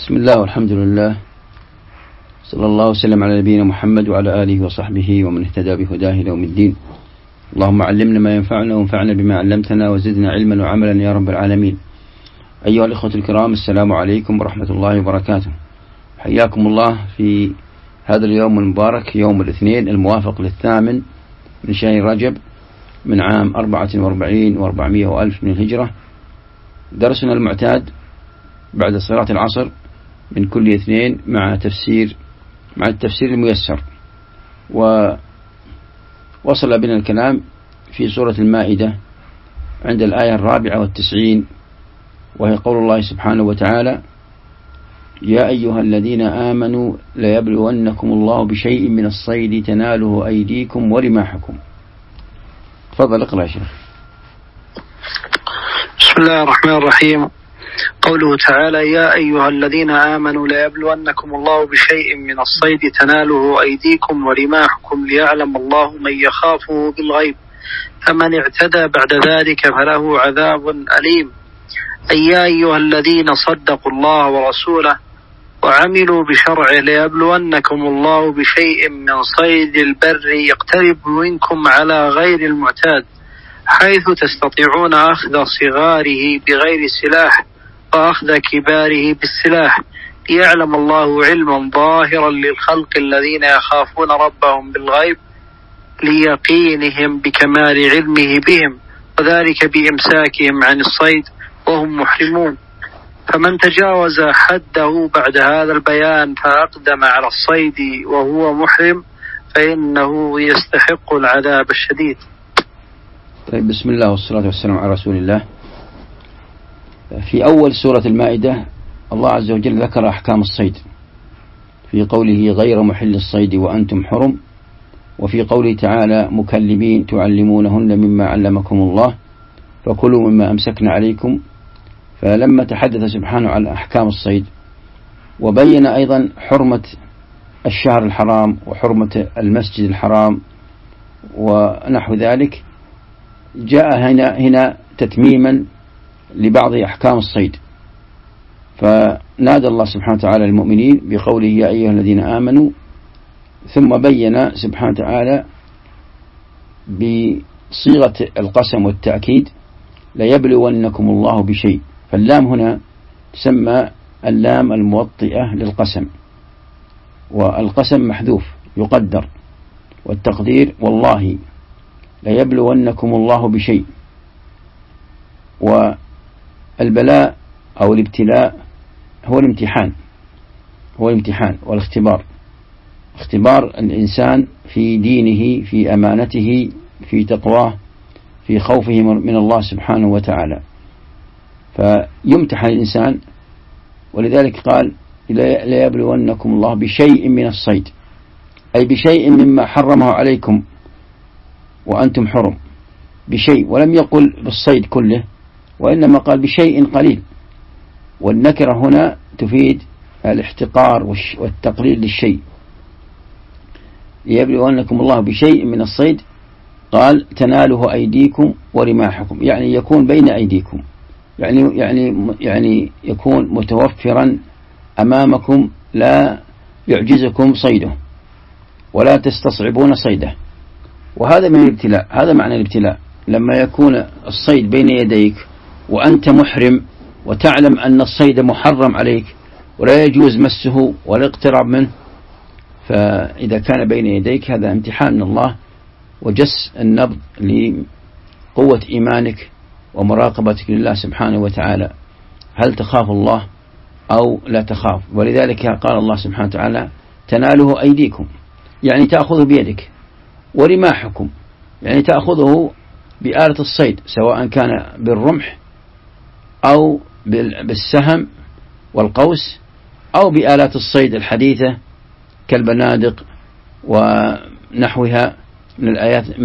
بسم الله والحمد لله، صلى الله وسلم على نبينا محمد وعلى آله وصحبه ومن اهتدى بهداه إلى يوم الدين. اللهم علمنا ما ينفعنا وانفعنا بما علمتنا وزدنا علما وعملا يا رب العالمين. أيها الإخوة الكرام، السلام عليكم ورحمة الله وبركاته. حياكم الله في هذا اليوم المبارك، يوم الاثنين الموافق للثامن من شهر رجب من عام 44 و400 وألف من الهجرة. درسنا المعتاد بعد صلاة العصر من كل اثنين مع التفسير الميسر. ووصل بنا الكلام في سورة المائدة عند الآية 94، وهي قول الله سبحانه وتعالى: يا أيها الذين آمنوا ليبلونكم الله بشيء من الصيد تناله أيديكم ورماحكم. تفضل اقرأ يا شيخ. بسم الله الرحمن الرحيم. قوله تعالى: يا أيها الذين آمنوا ليبلونكم الله بشيء من الصيد تناله أيديكم ورماحكم ليعلم الله من يخافه بالغيب فمن اعتدى بعد ذلك فله عذاب أليم. أي يا أيها الذين صدقوا الله ورسوله وعملوا بشرعه ليبلونكم الله بشيء من صيد البر يقترب منكم على غير المعتاد، حيث تستطيعون أخذ صغاره بغير سلاح وأخذ كباره بالسلاح، ليعلم الله علما ظاهرا للخلق الذين يخافون ربهم بالغيب ليقينهم بكمال علمه بهم، وذلك بإمساكهم عن الصيد وهم محرمون. فمن تجاوز حده بعد هذا البيان فأقدم على الصيد وهو محرم فإنه يستحق العذاب الشديد. طيب، بسم الله والصلاة والسلام على رسول الله. في أول سورة المائدة الله عز وجل ذكر أحكام الصيد في قوله: غير محل الصيد وأنتم حرم، وفي قوله تعالى: مكلمين تعلمونهن مما علمكم الله فكلوا مما أمسكنا عليكم. فلما تحدث سبحانه عن أحكام الصيد وبين أيضا حرمة الشهر الحرام وحرمة المسجد الحرام ونحو ذلك، جاء هنا تتميما لبعض أحكام الصيد، فنادى الله سبحانه وتعالى المؤمنين بقوله: يا أيها الذين آمنوا، ثم بين سبحانه وتعالى بصيغة القسم والتأكيد: ليبلونكم الله بشيء. فاللام هنا تسمى اللام الموطئة للقسم، والقسم محذوف يقدر، والتقدير: والله ليبلونكم الله بشيء. والبلاء أو الابتلاء هو الامتحان والاختبار، اختبار الإنسان في دينه، في أمانته، في تقواه، في خوفه من الله سبحانه وتعالى، فيمتحن الإنسان. ولذلك قال: ليبلونكم الله بشيء من الصيد، أي بشيء مما حرمه عليكم وأنتم حرم، بشيء، ولم يقل بالصيد كله، وإنما قال بشيء قليل. والنكرة هنا تفيد الاحتقار والتقليل للشيء. ليبلونكم الله بشيء من الصيد، قال: تناله أيديكم ورماحكم، يعني يكون بين أيديكم، يعني يكون متوفرا أمامكم، لا يعجزكم صيده ولا تستصعبون صيده. وهذا من الابتلاء، هذا معنى الابتلاء، لما يكون الصيد بين يديك وأنت محرم وتعلم أن الصيد محرم عليك ولا يجوز مسه ولا اقتراب منه، فإذا كان بين يديك هذا امتحان من الله وجس النبض لقوة إيمانك ومراقبتك لله سبحانه وتعالى، هل تخاف الله أو لا تخاف. ولذلك قال الله سبحانه وتعالى: تناله أيديكم، يعني تأخذه بيدك، ورماحكم، يعني تأخذه بآلة الصيد، سواء كان بالرمح أو بالسهم والقوس أو بآلات الصيد الحديثة كالبنادق ونحوها من الآيات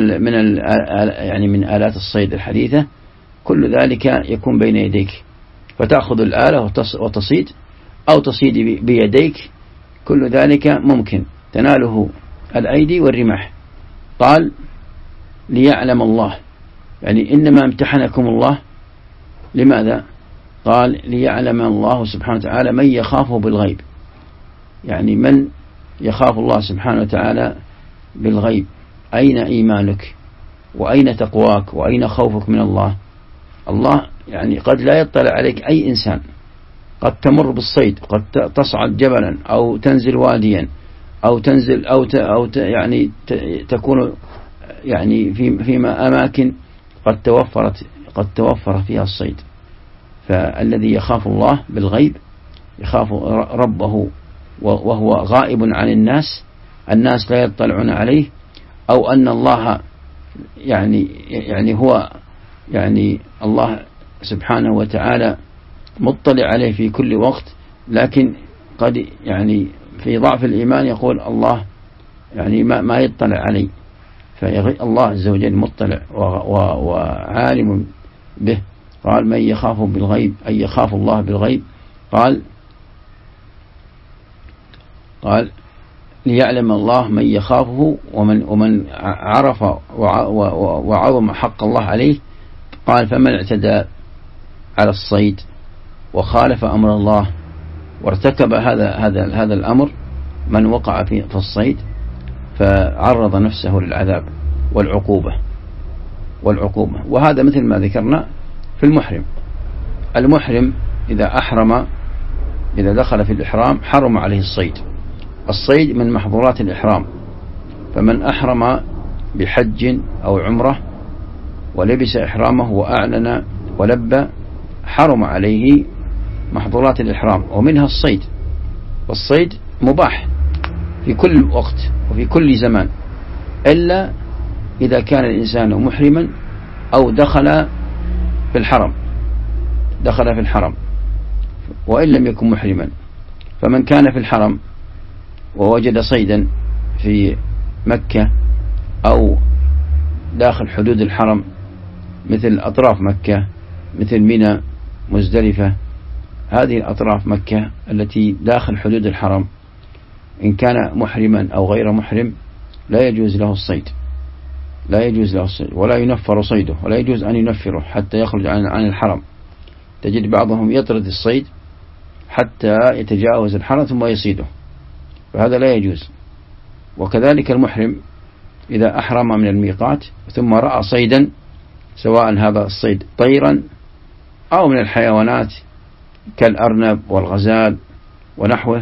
من آلات الصيد الحديثة. كل ذلك يكون بين يديك، فتأخذ الآلة وتصيد، أو تصيد بيديك، كل ذلك ممكن. تناله الأيدي والرماح. قال: ليعلم الله، يعني إنما امتحنكم الله. لماذا؟ قال ليعلم الله سبحانه وتعالى من يخافه بالغيب، يعني من يخاف الله سبحانه وتعالى بالغيب، أين إيمانك وأين تقواك وأين خوفك من الله؟ الله يعني قد لا يطلع عليك أي إنسان، قد تمر بالصيد، قد تصعد جبلا أو تنزل واديا أو تنزل يعني تكون يعني فيما أماكن قد توفر فيها الصيد. فالذي يخاف الله بالغيب يخاف ربه وهو غائب عن الناس لا يطلعون عليه، أو أن الله يعني هو يعني الله سبحانه وتعالى مطلع عليه في كل وقت، لكن قد يعني في ضعف الإيمان يقول الله يعني ما يطلع عليه. فالله عز وجل مطلع وعالم به. قال من يخاف بالغيب أي يخاف الله بالغيب. قال ليعلم الله من يخافه ومن عرف وعظم حق الله عليه. قال فمن اعتدى على الصيد وخالف أمر الله وارتكب هذا الأمر، من وقع في الصيد فعرض نفسه للعذاب والعقوبة. وهذا مثل ما ذكرنا في المحرم إذا دخل في الإحرام حرم عليه الصيد من محظورات الإحرام. فمن أحرم بحج أو عمرة ولبس إحرامه وأعلن ولبى حرم عليه محظورات الإحرام ومنها الصيد. والصيد مباح في كل وقت وفي كل زمان، إلا إذا كان الإنسان محرما أو دخل في الحرم وإن لم يكن محرما. فمن كان في الحرم ووجد صيدا في مكة أو داخل حدود الحرم مثل أطراف مكة، مثل منى، مزدلفة، هذه الأطراف مكة التي داخل حدود الحرم، إن كان محرما أو غير محرم لا يجوز له الصيد ولا ينفر صيده، ولا يجوز أن ينفره حتى يخرج عن الحرم. تجد بعضهم يطرد الصيد حتى يتجاوز الحرم ثم يصيده، فهذا لا يجوز. وكذلك المحرم إذا أحرم من الميقات ثم رأى صيدا، سواء هذا الصيد طيرا أو من الحيوانات كالأرنب والغزال ونحوه،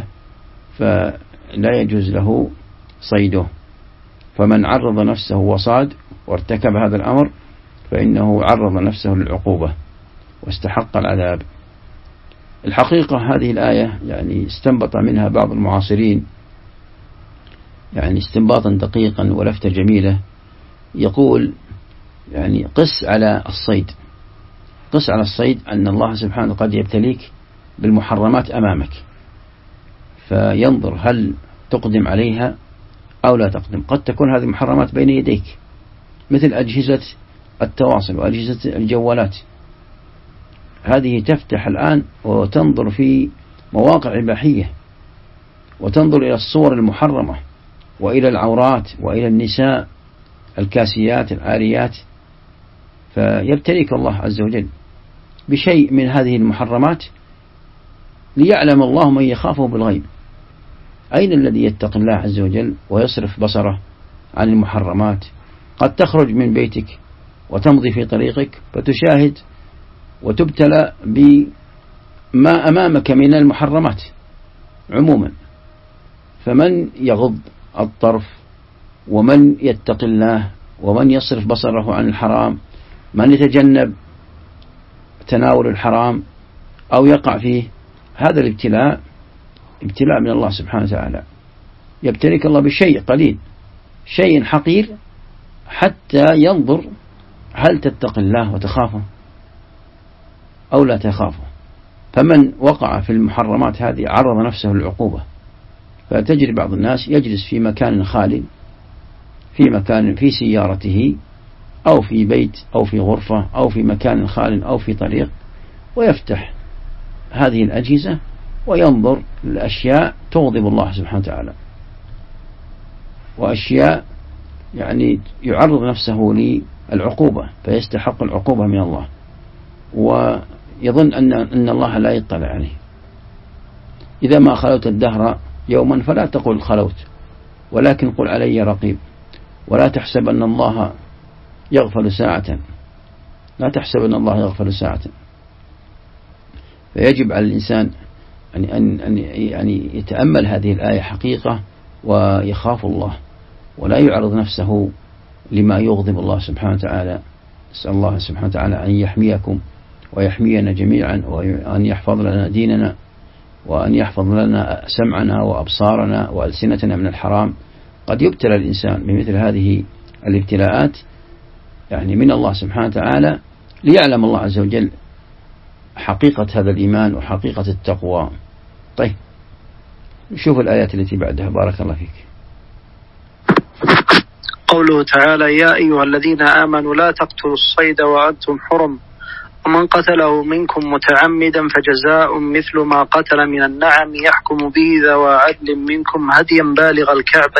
فلا يجوز له صيده. فمن عرض نفسه وصاد وارتكب هذا الأمر فإنه عرض نفسه للعقوبة واستحق العذاب. الحقيقة هذه الآية يعني استنبط منها بعض المعاصرين يعني استنباطا دقيقا ولفتة جميلة، يقول يعني قس على الصيد أن الله سبحانه قد يبتليك بالمحرمات أمامك، فينظر هل تقدم عليها أو لا تقدم. قد تكون هذه المحرمات بين يديك مثل أجهزة التواصل وأجهزة الجوالات، هذه تفتح الآن وتنظر في مواقع إباحية وتنظر إلى الصور المحرمة وإلى العورات وإلى النساء الكاسيات العاريات، فيبتليك الله عز وجل بشيء من هذه المحرمات ليعلم الله من يخافه بالغيب. أين الذي يتقي الله عز وجل ويصرف بصره عن المحرمات؟ قد تخرج من بيتك وتمضي في طريقك فتشاهد وتبتلى بما أمامك من المحرمات عموما. فمن يغض الطرف ومن يتقي الله ومن يصرف بصره عن الحرام، من يتجنب تناول الحرام أو يقع فيه، هذا الابتلاء ابتلاء من الله سبحانه وتعالى. يبتليك الله بشيء قليل، شيء حقير، حتى ينظر هل تتقي الله وتخافه أو لا تخافه. فمن وقع في المحرمات هذه عرض نفسه للعقوبة. فتجري بعض الناس يجلس في مكان خالي، في مكان في سيارته أو في بيت أو في غرفة أو في مكان خال أو في طريق، ويفتح هذه الأجهزة وينظر لأشياء تغضب الله سبحانه وتعالى، وأشياء يعني يعرض نفسه للعقوبة فيستحق العقوبة من الله. يظن أن الله لا يطلع عليه. إذا ما خلوت الدهر يوما فلا تقل خلوت، ولكن قل علي رقيب. ولا تحسب أن الله يغفل ساعة، لا تحسب أن الله يغفل ساعة. فيجب على الإنسان أن يتأمل هذه الآية حقيقة ويخاف الله، ولا يعرض نفسه لما يغضب الله سبحانه وتعالى. نسأل الله سبحانه وتعالى أن يحميكم ويحمينا جميعا، وأن يحفظ لنا ديننا، وأن يحفظ لنا سمعنا وأبصارنا وألسنتنا من الحرام. قد يبتلى الإنسان بمثل هذه الابتلاءات يعني من الله سبحانه وتعالى ليعلم الله عز وجل حقيقة هذا الإيمان وحقيقة التقوى. طيب نشوف الآيات التي بعدها. بارك الله فيك. قوله تعالى: يا أيها الذين آمنوا لا تقتلوا الصيد وأنتم حرم، ومن قتله منكم متعمدا فجزاء مثل ما قتل من النعم يحكم به ذوى عدل منكم هديا بالغ الكعبة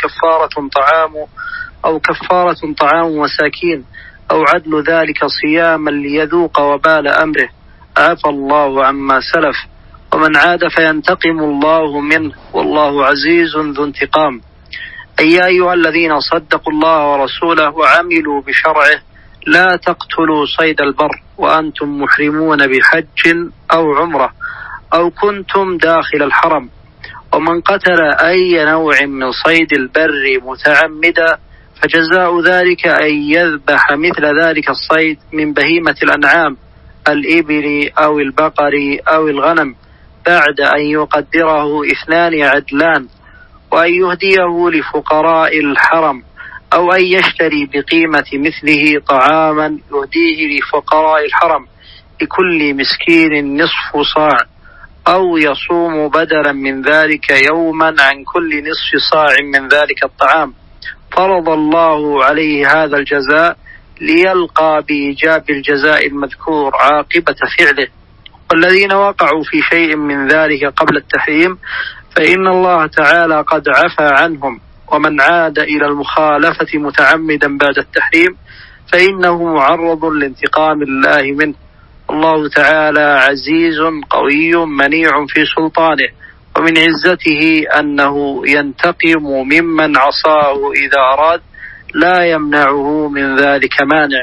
أو كفارة طعام مساكين أو عدل ذلك صياما ليذوق وبال أمره، عفى الله عما سلف، ومن عاد فينتقم الله منه، والله عزيز ذو انتقام. أي يا أيها الذين صدقوا الله ورسوله وعملوا بشرعه لا تقتلوا صيد البر وأنتم محرمون بحج أو عمرة أو كنتم داخل الحرم، ومن قتل أي نوع من صيد البر متعمدا فجزاء ذلك أن يذبح مثل ذلك الصيد من بهيمة الأنعام الإبل أو البقر أو الغنم بعد أن يقدره 2 عدلان، وأن يهديه لفقراء الحرم، أو أن يشتري بقيمة مثله طعاما يهديه لفقراء الحرم لكل مسكين نصف صاع، أو يصوم بدلا من ذلك يوما عن كل نصف صاع من ذلك الطعام. فرض الله عليه هذا الجزاء ليلقى بإيجاب الجزاء المذكور عاقبة فعله. والذين وقعوا في شيء من ذلك قبل التحريم فإن الله تعالى قد عفى عنهم، ومن عاد إلى المخالفة متعمدا بعد التحريم فإنه معرض لانتقام الله منه. الله تعالى عزيز قوي منيع في سلطانه، ومن عزته أنه ينتقم ممن عصاه إذا أراد، لا يمنعه من ذلك مانع.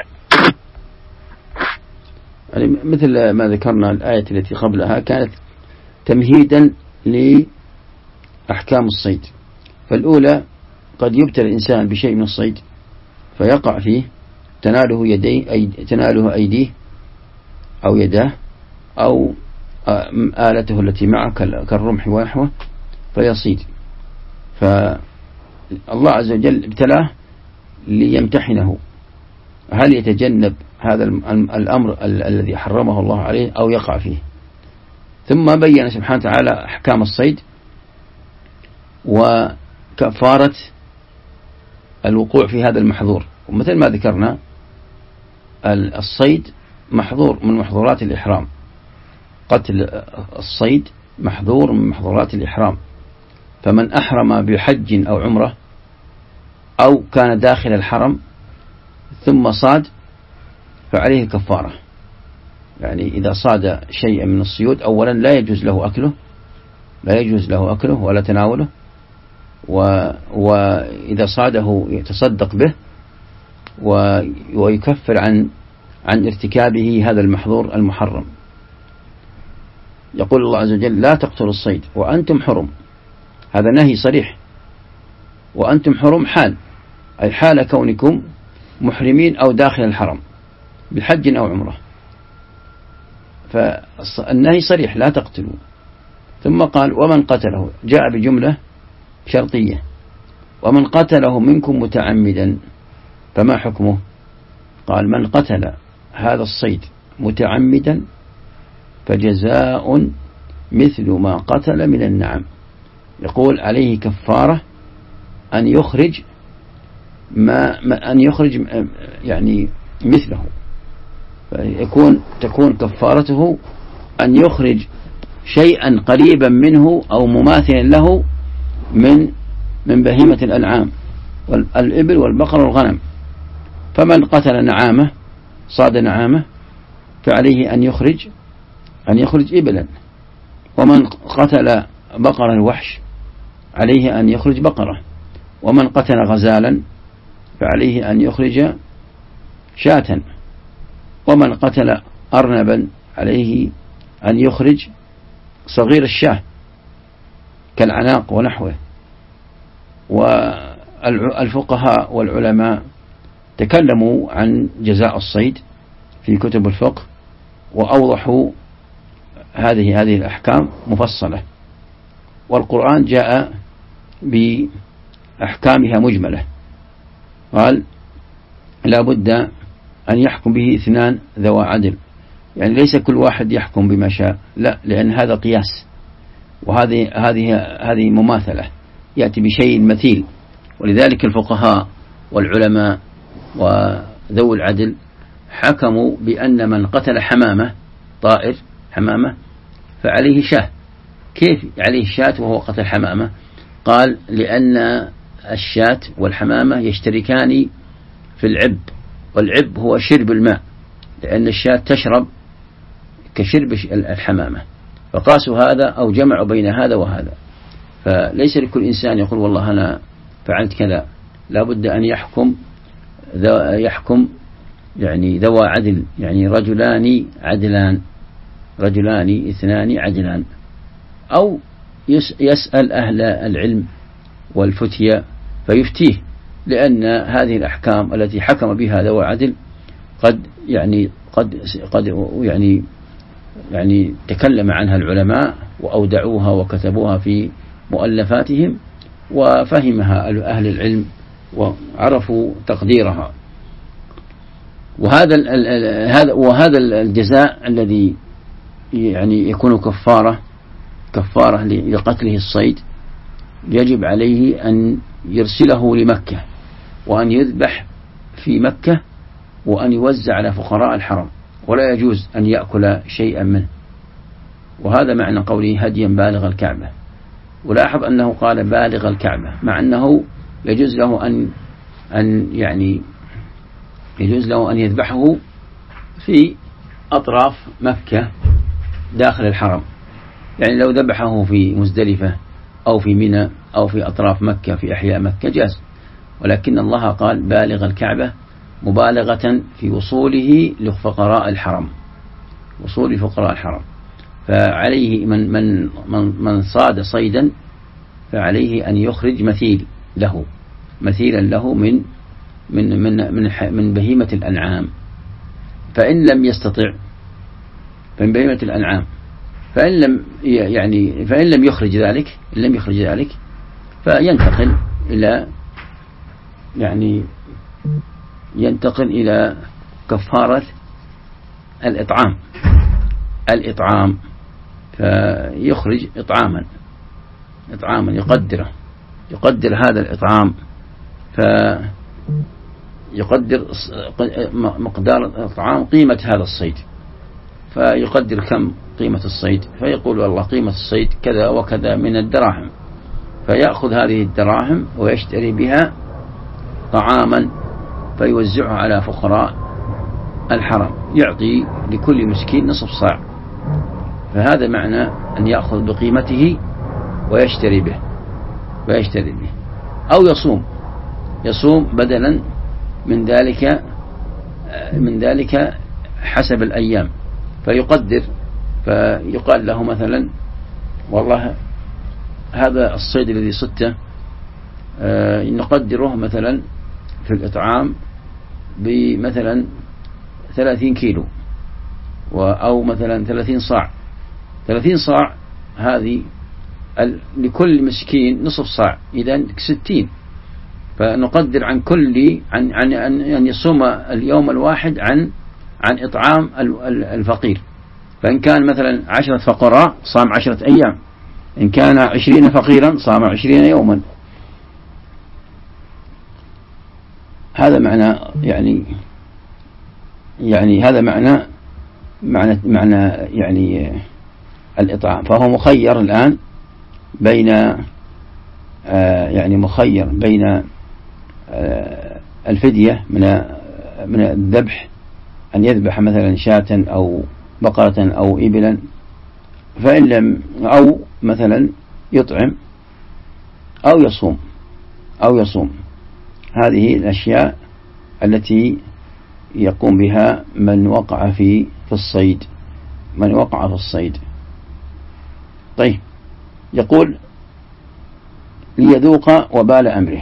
يعني مثل ما ذكرنا الآية التي قبلها كانت تمهيدا لأحكام الصيد. فالأولى قد يبتلى الإنسان بشيء من الصيد فيقع فيه تناله أيديه أو يداه أو آلته التي معه كالرمح ونحوه فيصيد. فالله عز وجل ابتلاه ليمتحنه هل يتجنب هذا الأمر الذي حرمه الله عليه أو يقع فيه. ثم بين سبحانه وتعالى أحكام الصيد وكفارة الوقوع في هذا المحظور. ومثل ما ذكرنا الصيد محظور من محظورات الإحرام، قتل الصيد محظور من محظورات الإحرام. فمن أحرم بحج أو عمرة أو كان داخل الحرم ثم صاد فعليه كفارة. يعني إذا صاد شيئا من الصيود أولا لا يجوز له أكله ولا تناوله، وإذا صاده يتصدق به ويكفر عن ارتكابه هذا المحظور المحرم. يقول الله عز وجل لا تقتلوا الصيد وأنتم حرم، هذا نهي صريح. وأنتم حرم حال، أي حال كونكم محرمين أو داخل الحرم بحج أو عمرة، فالنهي صريح لا تقتلوا. ثم قال ومن قتله، جاء بجملة شرطية، ومن قتله منكم متعمدا فما حكمه؟ قال من قتل هذا الصيد متعمدا فجزاء مثل ما قتل من النعم. يقول عليه كفارة أن يخرج يعني مثله، تكون كفارته أن يخرج شيئا قريبا منه أو مماثلا له من بهيمة الأنعام والإبل والبقر والغنم. فمن قتل نعامة صاد نعامة فعليه أن يخرج إبلا. ومن قتل بقر الوحش عليه أن يخرج بقرة. ومن قتل غزالا فعليه أن يخرج شاة. ومن قتل أرنبا عليه أن يخرج صغير الشاه كالعناق ونحوه. والفقهاء والعلماء تكلموا عن جزاء الصيد في كتب الفقه وأوضحوا هذه الأحكام مفصلة، والقرآن جاء بأحكامها مجملة. قال لا بد أن يحكم به 2 ذوى عدل، يعني ليس كل واحد يحكم بما شاء، لا، لأن هذا قياس، وهذه مماثلة يأتي بشيء مثيل. ولذلك الفقهاء والعلماء وذوي العدل حكموا بأن من قتل حمامة، طائر حمامة، فعليه شاه. كيف عليه شاة وهو قتل حمامة؟ قال لأن الشاة والحمامة يشتركان في العب، والعب هو شرب الماء، لأن الشاة تشرب كشرب الحمامة، فقاسوا هذا أو جمعوا بين هذا وهذا. فليس لكل إنسان يقول والله أنا فعلت كذا، لا بد أن يحكم يعني ذوى عدل، يعني رجلان عدلان، رجلان 2 عدلان، أو يسأل أهل العلم والفتية فيفتيه، لأن هذه الأحكام التي حكم بها ذوى عدل قد تكلم عنها العلماء وأودعوها وكتبوها في مؤلفاتهم، وفهمها أهل العلم وعرفوا تقديرها. وهذا الجزاء الذي يعني يكون كفارة لقتله الصيد، يجب عليه أن يرسله لمكة، وأن يذبح في مكة، وأن يوزع على فقراء الحرم، ولا يجوز أن يأكل شيئا منه. وهذا معنى قوله هديا بالغ الكعبة. ولاحظ أنه قال بالغ الكعبة، مع أنه يجوز له أن يذبحه في أطراف مكة داخل الحرم، يعني لو ذبحه في مزدلفة أو في منى أو في أطراف مكة في أحياء مكة جاز، ولكن الله قال بالغ الكعبة مبالغة في وصوله لفقراء الحرم، وصول فقراء الحرم. فعليه من صاد صيدا فعليه أن يخرج مثيلا له من بهيمة الأنعام، فإن لم يستطع من بهيمة الأنعام، فإن لم يخرج ذلك ينتقل إلى كفارة الإطعام، فيخرج إطعاما يقدر هذا الإطعام، فيقدر مقدار الإطعام قيمة هذا الصيد، فيقدر كم قيمة الصيد، فيقول والله قيمة الصيد كذا وكذا من الدراهم، فيأخذ هذه الدراهم ويشتري بها طعاما فيوزعه على فقراء الحرم، يعطي لكل مسكين نصف صاع. فهذا معنى أن يأخذ بقيمته ويشتري به. أو يصوم بدلا من ذلك حسب الأيام، فيقال له مثلا والله هذا الصيد الذي صدته نقدره مثلا في الإطعام بمثلا 30 كيلو، أو مثلا 30 صاع، هذه لكل مسكين نصف صاع، إذن 60. فنقدر عن أن يصوم اليوم الواحد عن إطعام الفقير. فإن كان مثلا 10 فقراء صام 10 أيام، إن كان 20 فقيرا صام 20 يوما. هذا معنى هذا معنى الإطعام. فهو مخير الآن بين الفدية من الذبح أن يذبح مثلا شاة أو بقرة أو إبلا، فإن لم، أو مثلا يطعم أو يصوم. هذه الأشياء التي يقوم بها من وقع في الصيد، طيب، يقول ليذوق وبال أمره.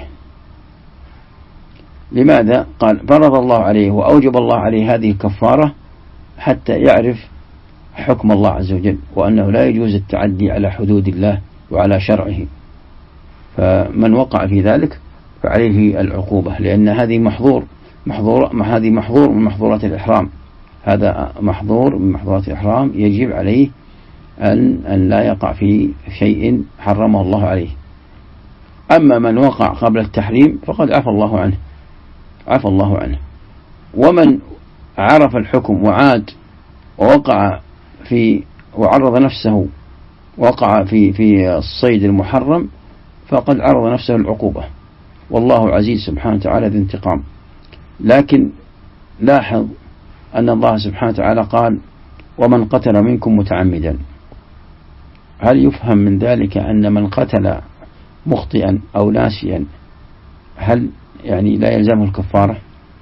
لماذا؟ قال فرض الله عليه وأوجب الله عليه هذه الكفارة حتى يعرف حكم الله عز وجل، وأنه لا يجوز التعدي على حدود الله وعلى شرعه. فمن وقع في ذلك فعليه العقوبة، لأن هذه محظور من محظورات الإحرام. هذا محظور من محظورات الإحرام، يجب عليه أن لا يقع في شيء حرمه الله عليه. أما من وقع قبل التحريم فقد عفى الله عنه. ومن عرف الحكم وعاد ووقع وعرض نفسه، وقع في الصيد المحرم، فقد عرض نفسه العقوبة، والله عزيز سبحانه وتعالى ذو انتقام. لكن لاحظ أن الله سبحانه وتعالى قال ومن قتل منكم متعمدا. هل يفهم من ذلك أن من قتل مخطئا أو ناسيا هل يعني لا يلزمه الكفارة؟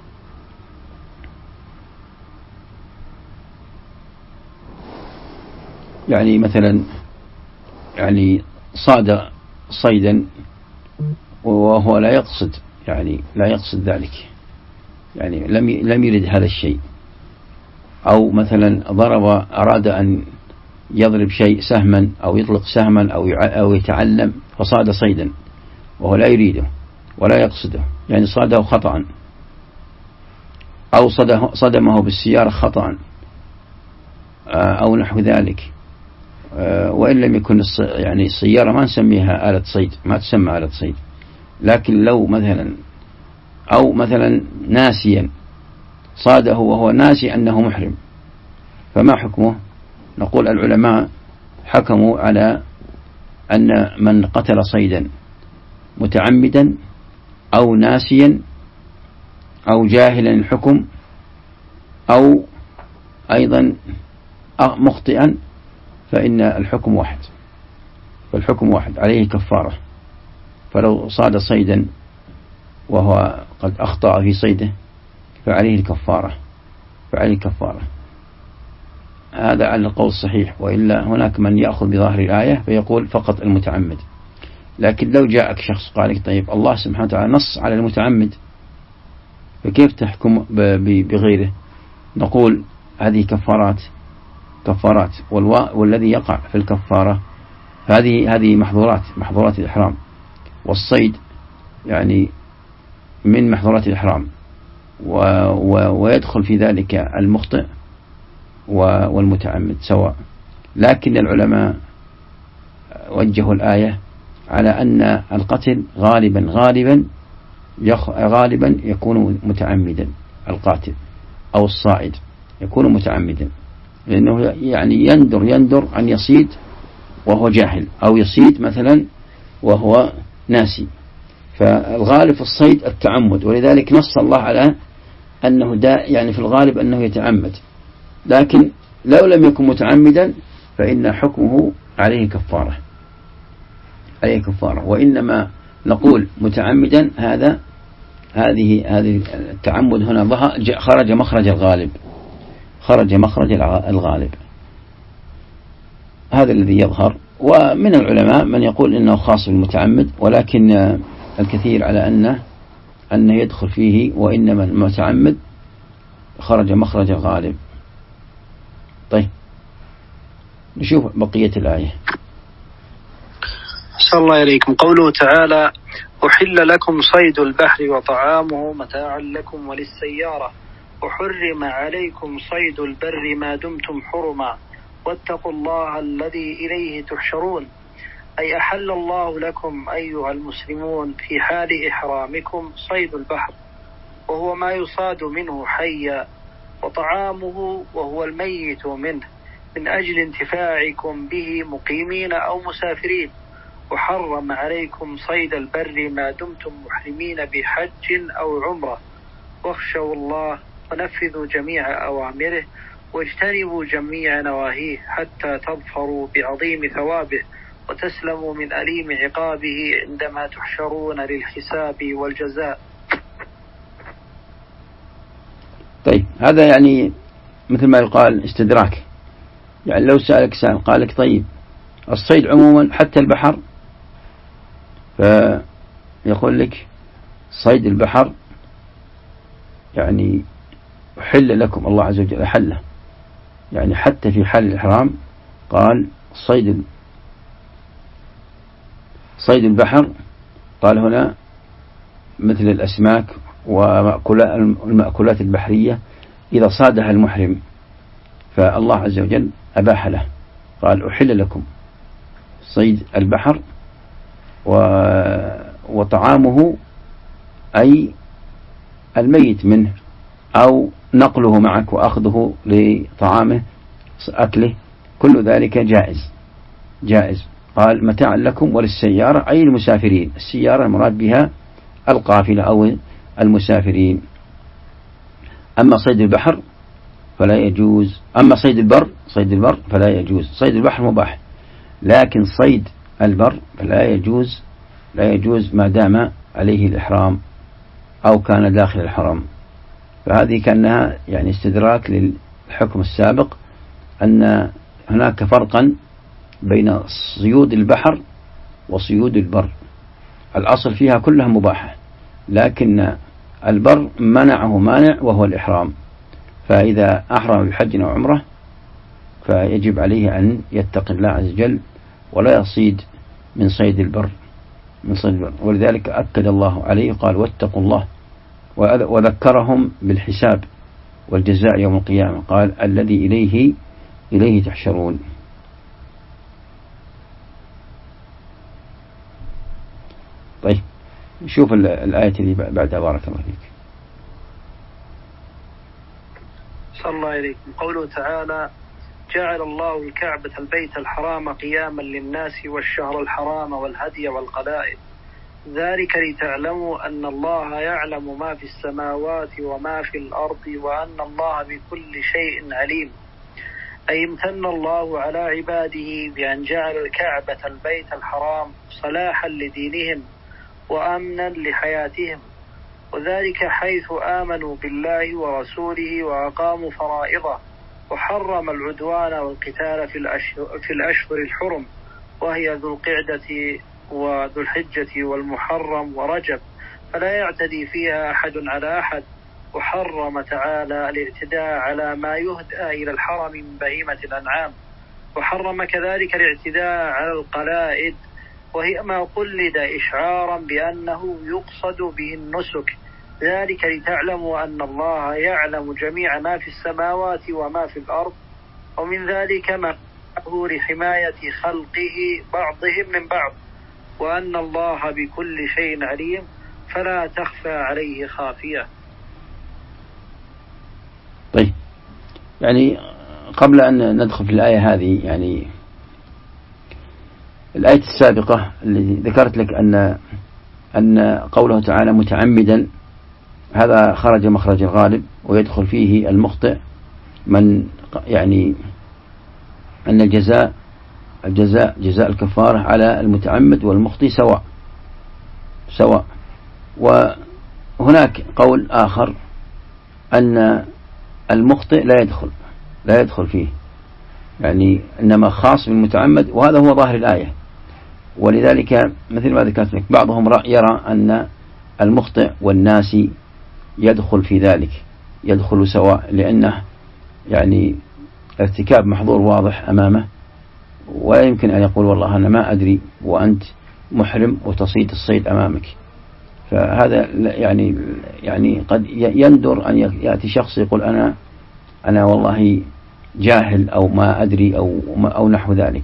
يعني مثلا صاد صيدا وهو لا يقصد ذلك، يعني لم يرد هذا الشيء، أو مثلا أراد أن يضرب شيء سهما أو يطلق سهما أو يتعلم فصاد صيدا وهو لا يريده ولا يقصده، يعني صاده خطأ، أو صدمه بالسيارة خطأ أو نحو ذلك. وإن لم يكن يعني السيارة ما نسميها آلة صيد، ما تسمى آلة صيد. لكن لو مثلا ناسيا صاده وهو ناسي أنه محرم، فما حكمه؟ نقول العلماء حكموا على أن من قتل صيدا متعمدا أو ناسيا أو جاهلا الحكم أو أيضا مخطئا فإن الحكم واحد، عليه كفارة. فلو صاد صيدا وهو قد أخطأ في صيده فعليه الكفارة، هذا على القول الصحيح. وإلا هناك من يأخذ بظاهر الآية فيقول فقط المتعمد. لكن لو جاءك شخص قال لك طيب الله سبحانه وتعالى نص على المتعمد، فكيف تحكم بغيره؟ نقول هذه كفارات، والذي يقع في الكفارة هذه محظورات الإحرام، والصيد يعني من محظورات الإحرام، ويدخل في ذلك المخطئ والمتعمد سواء. لكن العلماء وجهوا الآية على أن القتل غالبا يكون متعمدا، القاتل أو الصائد يكون متعمدا، لأنه يعني يندر أن يصيد وهو جاهل، أو يصيد مثلا وهو ناسي. فالغالب في الصيد التعمد، ولذلك نص الله على أنه يعني في الغالب أنه يتعمد. لكن لو لم يكن متعمدا فإن حكمه عليه كفارة. وإنما نقول متعمدا هذه التعمد هنا خرج مخرج الغالب. هذا الذي يظهر. ومن العلماء من يقول إنه خاص بالمتعمد، ولكن الكثير على أنه يدخل فيه، وإنما المتعمد خرج مخرج الغالب. طيب نشوف بقية الآية. أحسن الله إليكم. قوله تعالى أحل لكم صيد البحر وطعامه متاعا لكم وللسيارة، وحرم عليكم صيد البر ما دمتم حرما، واتقوا الله الذي إليه تحشرون. أي أحل الله لكم أيها المسلمون في حال إحرامكم صيد البحر، وهو ما يصاد منه حيا، وطعامه وهو الميت منه، من أجل انتفاعكم به مقيمين أو مسافرين. وحرم عليكم صيد البر ما دمتم محرمين بحج أو عمرة، واخشوا الله ونفذوا جميع أوامره واجتنبوا جميع نواهيه حتى تظفروا بعظيم ثوابه وتسلموا من أليم عقابه عندما تحشرون للحساب والجزاء. طيب، هذا يعني مثل ما يقال استدراك. يعني لو سألك سائل قال لك طيب الصيد عموما حتى البحر، فيقول لك صيد البحر يعني أحل لكم، الله عز وجل أحله، يعني حتى في حال الإحرام قال صيد البحر، قال هنا مثل الأسماك والمأكولات البحرية إذا صادها المحرم فالله عز وجل أباح له، قال أحل لكم صيد البحر وطعامه أي الميت منه أو نقله معك وأخذه لطعامه أكله، كل ذلك جائز. قال متاعا لكم وللسيارة أي المسافرين، السيارة المراد بها القافلة أو المسافرين. أما صيد البحر فلا يجوز، أما صيد البر فلا يجوز. صيد البحر مباح، لكن صيد البر فلا يجوز ما دام عليه الإحرام أو كان داخل الحرم. فهذه كأنها يعني استدراك للحكم السابق أن هناك فرقا بين صيود البحر وصيود البر، الأصل فيها كلها مباحة، لكن البر منعه مانع وهو الإحرام، فإذا أحرم بحج أو عمرة فيجب عليه أن يتقي الله عز وجل ولا يصيد من صيد البر. ولذلك أكد الله عليه قال واتقوا الله، وذكرهم بالحساب والجزاء يوم القيامة، قال الذي إليه تحشرون. طيب شوف الآية اللي بعدها، بارك الله فيك. صلى الله عليكم. قوله تعالى جعل الله الكعبة البيت الحرام قياما للناس والشهر الحرام والهدي والقلائد، ذلك لتعلموا أن الله يعلم ما في السماوات وما في الأرض وأن الله بكل شيء عليم. أي امتن الله على عباده بأن جعل الكعبة البيت الحرام صلاحا لدينهم وأمنا لحياتهم، وذلك حيث آمنوا بالله ورسوله وأقاموا فرائضه، وحرم العدوان والقتال في الأشهر الحرم، وهي ذو القعدة وذو الحجة والمحرم ورجب، فلا يعتدي فيها أحد على أحد. وحرم تعالى الاعتداء على ما يهدى إلى الحرم من بهيمة الأنعام، وحرم كذلك الاعتداء على القلائد، وهي ما قلد إشعارا بأنه يقصد به النسك، ذلك لتعلموا أن الله يعلم جميع ما في السماوات وما في الأرض، ومن ذلك ما هو لحماية خلقه بعضهم من بعض، وأن الله بكل شيء عليم فلا تخفى عليه خافية. طيب، يعني قبل أن ندخل في الآية هذه، يعني الآية السابقة التي ذكرت لك أن قوله تعالى متعمدا هذا خرج مخرج الغالب، ويدخل فيه المخطئ، من يعني أن جزاء الكفارة على المتعمد والمخطئ سواء. وهناك قول آخر أن المخطئ لا يدخل فيه، يعني إنما خاص بالمتعمد، وهذا هو ظاهر الآية. ولذلك مثل ما ذكرت لك بعضهم يرى أن المخطئ والناسي يدخل في ذلك، يدخل سواء، لأنه يعني ارتكاب محظور واضح أمامه، ولا يمكن أن يقول والله أنا ما أدري وأنت محرم وتصيد الصيد أمامك. فهذا يعني قد يندر أن يأتي شخص يقول أنا والله جاهل أو ما أدري أو نحو ذلك.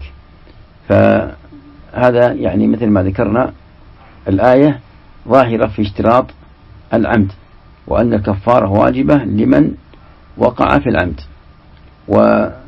فهذا يعني مثل ما ذكرنا الآية ظاهرة في اشتراط العمد، وأن الكفارة واجبة لمن وقع في العمد. وهذا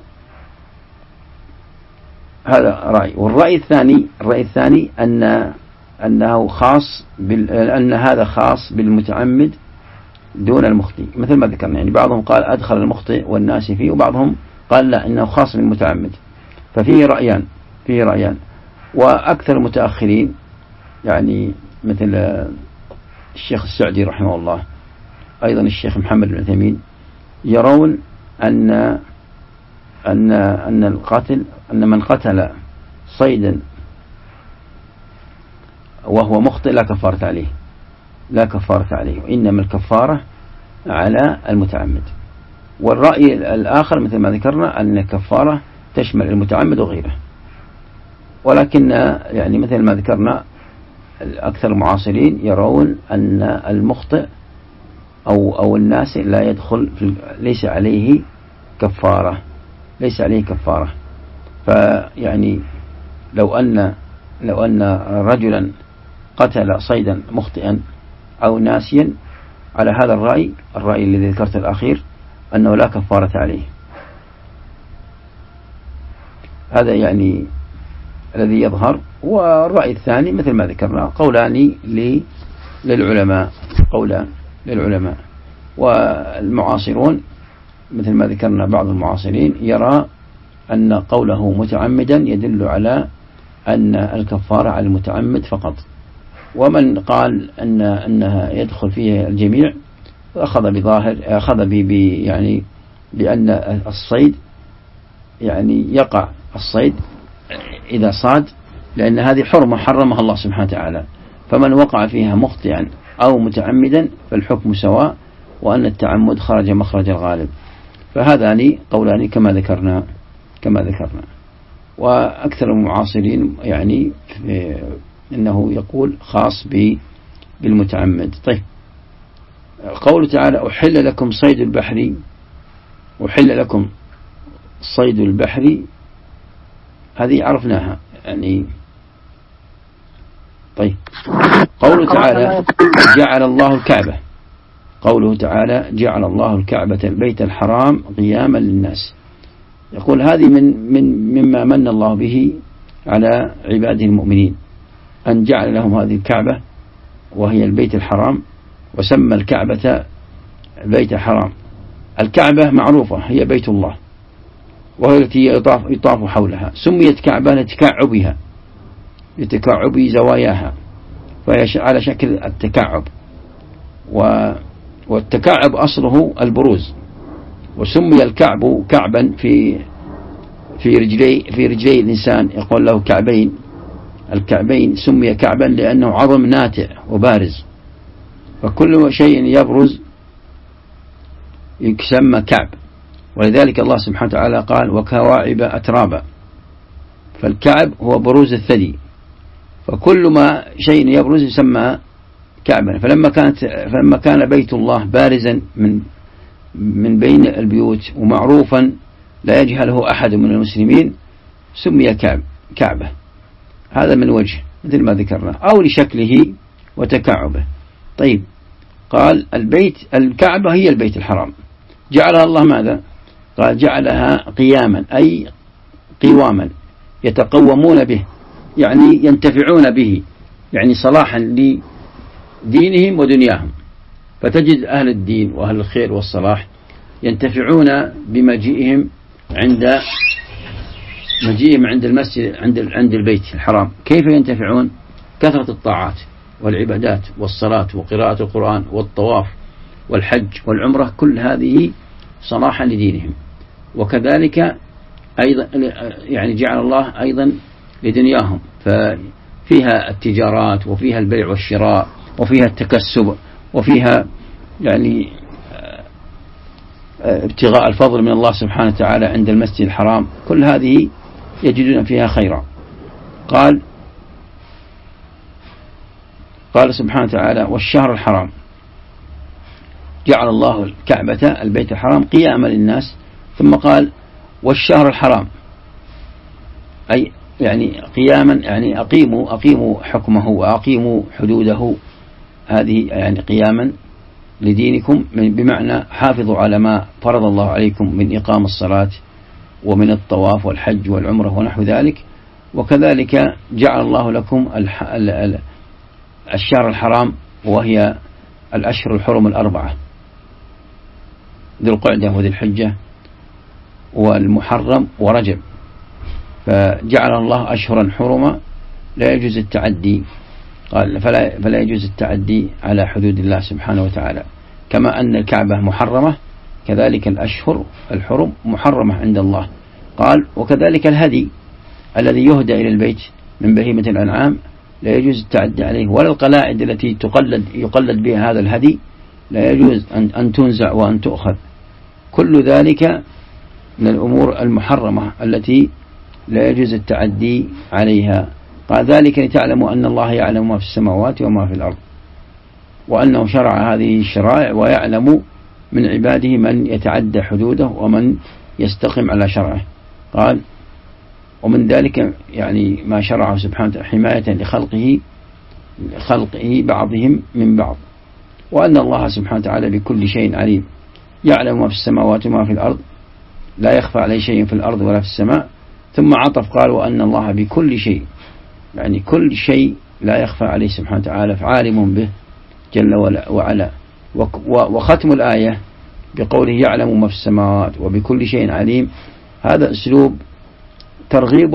رأي. والرأي الثاني أنه خاص أن هذا خاص بالمتعمد دون المخطئ، مثل ما ذكرنا. يعني بعضهم قال أدخل المخطئ والناس فيه، وبعضهم قال لا، إنه خاص بالمتعمد. ففيه رأيان. وأكثر المتأخرين يعني مثل الشيخ السعدي رحمه الله، أيضا الشيخ محمد بن عثيمين، يرون أن القاتل، أن من قتل صيدا وهو مخطئ لا كفارة عليه، وإنما الكفارة على المتعمد. والرأي الآخر مثل ما ذكرنا أن الكفارة تشمل المتعمد وغيره، ولكن يعني مثل ما ذكرنا أكثر المعاصرين يرون أن المخطئ أو الناس لا يدخل ليس عليه كفارة. فيعني لو أن رجلا قتل صيدا مخطئا أو ناسيا، على هذا الرأي الذي ذكرته الأخير أنه لا كفارة عليه. هذا يعني الذي يظهر. والرأي الثاني مثل ما ذكرنا قولان للعلماء. والمعاصرون مثل ما ذكرنا بعض المعاصرين يرى أن قوله متعمدا يدل على أن الكفارة على المتعمد فقط. ومن قال أنها يدخل فيها الجميع أخذ يعني بأن الصيد يعني يقع الصيد إذا صاد، لأن هذه حرمة حرمها الله سبحانه وتعالى، فمن وقع فيها مخطئا أو متعمدا فالحكم سواء، وأن التعمد خرج مخرج الغالب. فهذان قولان كما ذكرنا. وأكثر المعاصرين يعني إنه يقول خاص بالمتعمد. طيب، قوله تعالى أحل لكم صيد البحر، هذه عرفناها يعني. طيب، قوله تعالى جعل الله الكعبة البيت الحرام قياما للناس، يقول هذه مما من الله به على عباده المؤمنين، أن جعل لهم هذه الكعبة وهي البيت الحرام، وسمى الكعبة بيت حرام. الكعبة معروفة هي بيت الله، وهي التي يطاف حولها. سميت كعبة لتكعب زواياها، فهي على شكل التكعب، والتكعب أصله البروز، وسمي الكعب كعبا في رجلي الإنسان، يقول له كعبين. الكعبين سمي كعبا لأنه عظم ناتئ وبارز، فكل شيء يبرز يسمى كعب. ولذلك الله سبحانه وتعالى قال وكواعب أترابا، فالكعب هو بروز الثدي، فكل ما شيء يبرز يسمى كعبا. فلما كان بيت الله بارزا من بين البيوت ومعروفا لا يجهله أحد من المسلمين، سمي كعبة. هذا من وجه مثل ما ذكرنا، أو لشكله وتكعبه. طيب، قال الكعبة هي البيت الحرام، جعلها الله ماذا؟ قال جعلها قياما، أي قواما يتقومون به، يعني ينتفعون به، يعني صلاحا لدينهم ودنياهم. فتجد أهل الدين وأهل الخير والصلاح ينتفعون بمجيئهم عند المسجد، عند البيت الحرام. كيف ينتفعون؟ كثرة الطاعات والعبادات والصلاة وقراءة القرآن والطواف والحج والعمرة، كل هذه صلاحا لدينهم. وكذلك أيضا يعني جعل الله أيضا لدنياهم، ففيها التجارات وفيها البيع والشراء وفيها التكسب وفيها يعني ابتغاء الفضل من الله سبحانه وتعالى عند المسجد الحرام، كل هذه يجدون فيها خيرا. قال سبحانه وتعالى والشهر الحرام، جعل الله الكعبة البيت الحرام قياما للناس، ثم قال والشهر الحرام، أي يعني قياما، يعني أقيموا حكمه وأقيموا حدوده، هذه يعني قياما لدينكم، بمعنى حافظوا على ما فرض الله عليكم من إقام الصلاة ومن الطواف والحج والعمرة ونحو ذلك. وكذلك جعل الله لكم الشهر الحرام، وهي الأشهر الحرم الأربعة، ذي القعدة وذي الحجة والمحرم ورجب، فجعل الله أشهرا حرما لا يجوز التعدي، قال فلا يجوز التعدي على حدود الله سبحانه وتعالى، كما أن الكعبة محرمة كذلك الأشهر الحرم محرمة عند الله. قال وكذلك الهدي الذي يهدى إلى البيت من بهيمة الأنعام لا يجوز التعدي عليه، ولا القلائد التي يقلد بها هذا الهدي لا يجوز أن تنزع وأن تؤخذ، كل ذلك من الأمور المحرمة التي لا يجوز التعدي عليها. قال ذلك لتعلموا أن الله يعلم ما في السماوات وما في الأرض، وأنه شرع هذه الشرائع ويعلم من عباده من يتعدى حدوده ومن يستقيم على شرعه. قال ومن ذلك يعني ما شرعه سبحانه حماية لخلقه بعضهم من بعض، وأن الله سبحانه وتعالى بكل شيء عليم، يعلم ما في السماوات وما في الأرض، لا يخفى عليه شيء في الأرض ولا في السماء. ثم عطف قال وأن الله بكل شيء، يعني كل شيء لا يخفى عليه سبحانه وتعالى عالم به جل وعلا. وختم الآية بقوله يعلم ما في السماوات وبكل شيء عليم، هذا أسلوب ترغيب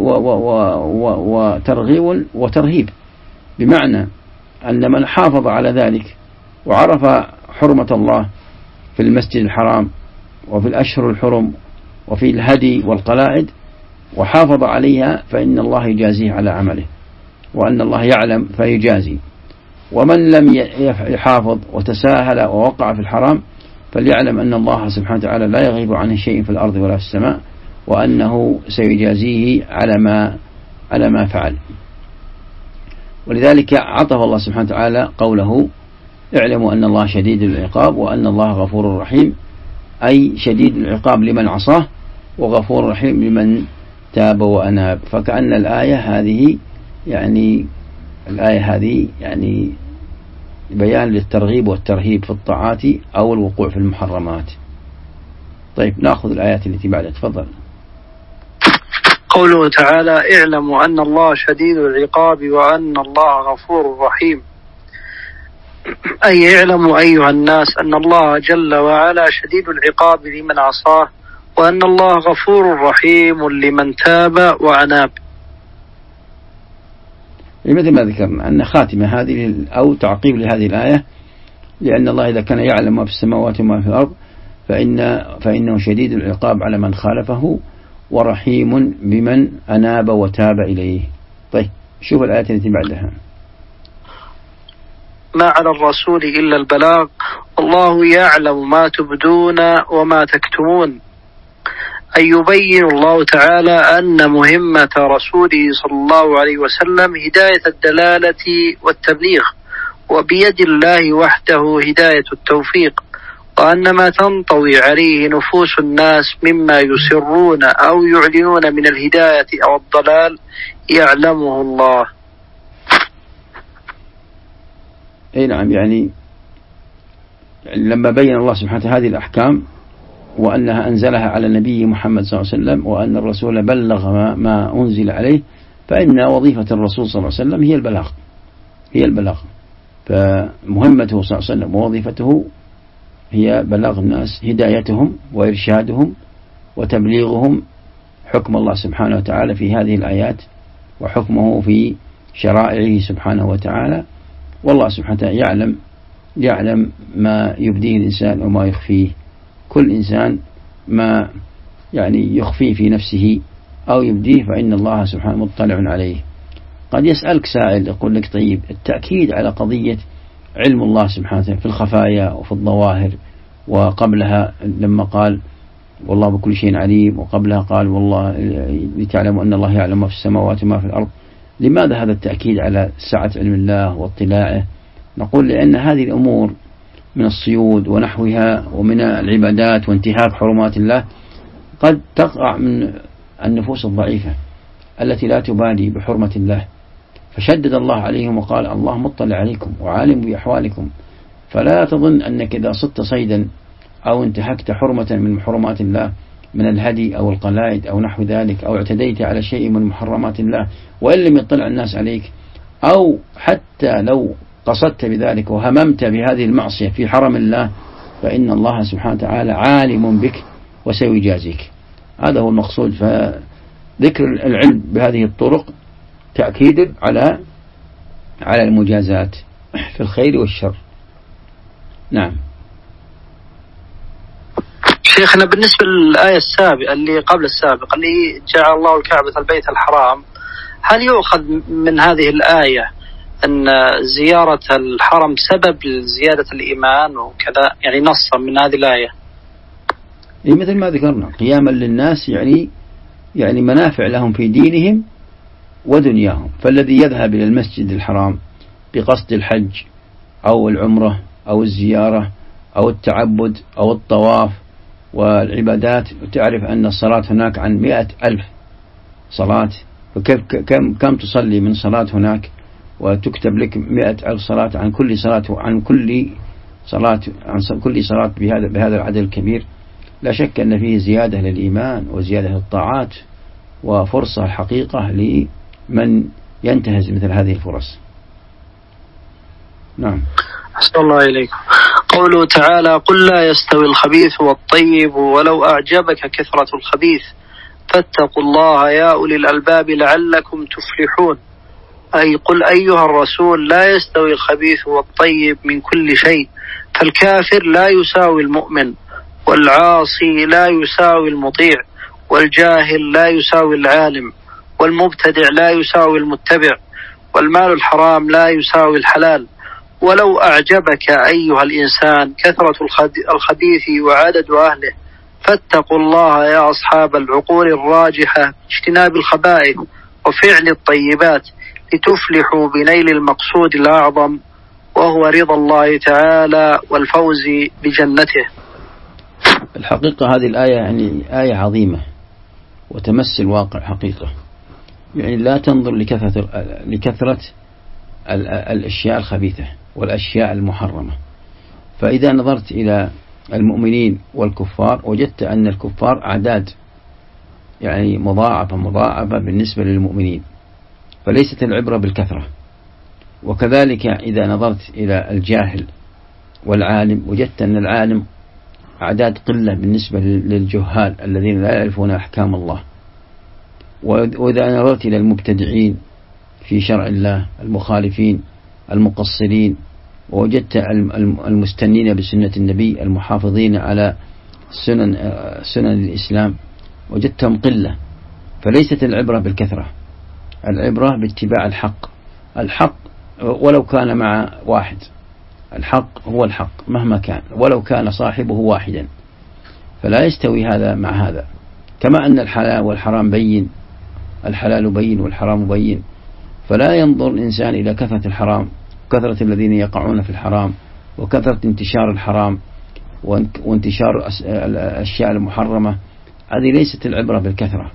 وترهيب، بمعنى أن من حافظ على ذلك وعرف حرمة الله في المسجد الحرام وفي الأشهر الحرم وفي الهدي والقلائد وحافظ عليها فإن الله يجازيه على عمله، وأن الله يعلم فيجازي. ومن لم يحافظ وتساهل ووقع في الحرام فليعلم أن الله سبحانه وتعالى لا يغيب عنه شيء في الأرض ولا في السماء، وأنه سيجازيه على ما فعل. ولذلك عطف الله سبحانه وتعالى قوله اعلموا أن الله شديد العقاب وأن الله غفور رحيم، أي شديد العقاب لمن عصاه وغفور رحيم لمن تاب وأناب. فكأن الآية هذه يعني بيان للترغيب والترهيب في الطاعات أو الوقوع في المحرمات. طيب نأخذ الآيات التي بعدها، تفضل. قوله تعالى اعلموا أن الله شديد العقاب وأن الله غفور رحيم، أي اعلموا أيها الناس أن الله جل وعلا شديد العقاب لمن عصاه، وأن الله غفور رحيم لمن تاب وأناب. مثل ما ذكرنا أن خاتمة هذه أو تعقيب لهذه الآية، لأن الله إذا كان يعلم ما في السماوات وما في الأرض فإنه شديد العقاب على من خالفه ورحيم بمن أناب وتاب إليه. طيب شوف الآية التي بعدها. ما على الرسول إلا البلاغ الله يعلم ما تبدون وما تكتمون، أن يبين الله تعالى أن مهمة رسوله صلى الله عليه وسلم هداية الدلالة والتبليغ، وبيد الله وحده هداية التوفيق، وأن ما تنطوي عليه نفوس الناس مما يسرون أو يعلنون من الهداية أو الضلال يعلمه الله. أي نعم، يعني لما بين الله سبحانه هذه الأحكام وأنها أنزلها على النبي محمد صلى الله عليه وسلم، وأن الرسول بلغ ما أنزل عليه، فإن وظيفة الرسول صلى الله عليه وسلم هي البلاغ. فمهمته صلى الله عليه وسلم ووظيفته هي بلاغ الناس، هدايتهم وإرشادهم وتبليغهم حكم الله سبحانه وتعالى في هذه الآيات وحكمه في شرائعه سبحانه وتعالى. والله سبحانه وتعالى يعلم ما يبديه الإنسان وما يخفيه، كل إنسان ما يعني يخفيه في نفسه أو يبديه فإن الله سبحانه مطلع عليه. قد يسألك سائل يقول لك طيب التأكيد على قضية علم الله سبحانه في الخفايا وفي الظواهر، وقبلها لما قال والله بكل شيء عليم، وقبلها قال والله لتعلموا أن الله يعلم ما في السماوات وما في الأرض، لماذا هذا التأكيد على سعة علم الله واطلاعه؟ نقول لأن هذه الأمور من الصيود ونحوها ومن العبادات وانتهاك حرمات الله قد تقع من النفوس الضعيفة التي لا تبالي بحرمة الله، فشدد الله عليهم وقال الله مطلع عليكم وعالم بأحوالكم، فلا تظن أنك إذا صدت صيدا أو انتهكت حرمة من حرمات الله من الهدي أو القلائد أو نحو ذلك، أو اعتديت على شيء من محرمات الله وإن لم يطلع الناس عليك، أو حتى لو قصدت بذلك وهممت بهذه المعصية في حرم الله فإن الله سبحانه وتعالى عالم بك وسيجازيك. هذا هو المقصود. فذكر العلم بهذه الطرق تأكيد على المجازات في الخير والشر. نعم. شيخنا بالنسبة للآية السابقة اللي قبل السابقة اللي جعل الله الكعبة البيت الحرام، هل يؤخذ من هذه الآية أن زيارة الحرم سبب لزيادة الإيمان وكذا، يعني نصا من هذه الآية؟ مثل ما ذكرنا قياما للناس، يعني منافع لهم في دينهم ودنياهم. فالذي يذهب إلى المسجد الحرام بقصد الحج أو العمرة أو الزيارة أو التعبد أو الطواف والعبادات، وتعرف أن الصلاة هناك عن 100,000 صلاة، كم تصلي من صلاة هناك، وتكتب لك 100,000 صلاة عن كل صلاة بهذا العدد الكبير. لا شك أن فيه زيادة للإيمان وزيادة للطاعات وفرصة حقيقة لمن ينتهز مثل هذه الفرص. نعم. أحسن الله إليكم. قوله تعالى: قل لا يستوي الخبيث والطيب ولو أعجبك كثرة الخبيث فاتقوا الله يا أولي الألباب لعلكم تفلحون. أي قل أيها الرسول لا يستوي الخبيث والطيب من كل شيء، فالكافر لا يساوي المؤمن، والعاصي لا يساوي المطيع، والجاهل لا يساوي العالم، والمبتدع لا يساوي المتبع، والمال الحرام لا يساوي الحلال. ولو أعجبك أيها الإنسان كثرة الخبيث وعدد أهله فاتقوا الله يا أصحاب العقول الراجحة اجتناب الخبائث وفعل الطيبات لتفلحوا بنيل المقصود الأعظم وهو رضا الله تعالى والفوز بجنته. الحقيقة هذه الآية يعني آية عظيمة وتمس الواقع حقيقة. يعني لا تنظر لكثرة الأشياء الخبيثة والأشياء المحرمة. فإذا نظرت إلى المؤمنين والكفار وجدت أن الكفار أعداد يعني مضاعفة بالنسبة للمؤمنين، فليست العبرة بالكثرة. وكذلك إذا نظرت إلى الجاهل والعالم وجدت أن العالم أعداد قلة بالنسبة للجهال الذين لا يعرفون أحكام الله. وإذا نظرت إلى المبتدعين في شرع الله المخالفين المقصرين ووجدت المستنين بسنة النبي المحافظين على سنن الإسلام وجدتهم قلة. فليست العبرة بالكثرة، العبرة باتباع الحق ولو كان مع واحد. الحق هو الحق مهما كان ولو كان صاحبه واحدا، فلا يستوي هذا مع هذا. كما أن الحلال والحرام بين، الحلال بين والحرام بين، فلا ينظر الإنسان إلى كثرة الحرام وكثرة الذين يقعون في الحرام وكثرة انتشار الحرام وانتشار الأشياء المحرمة. هذه ليست العبرة بالكثرة.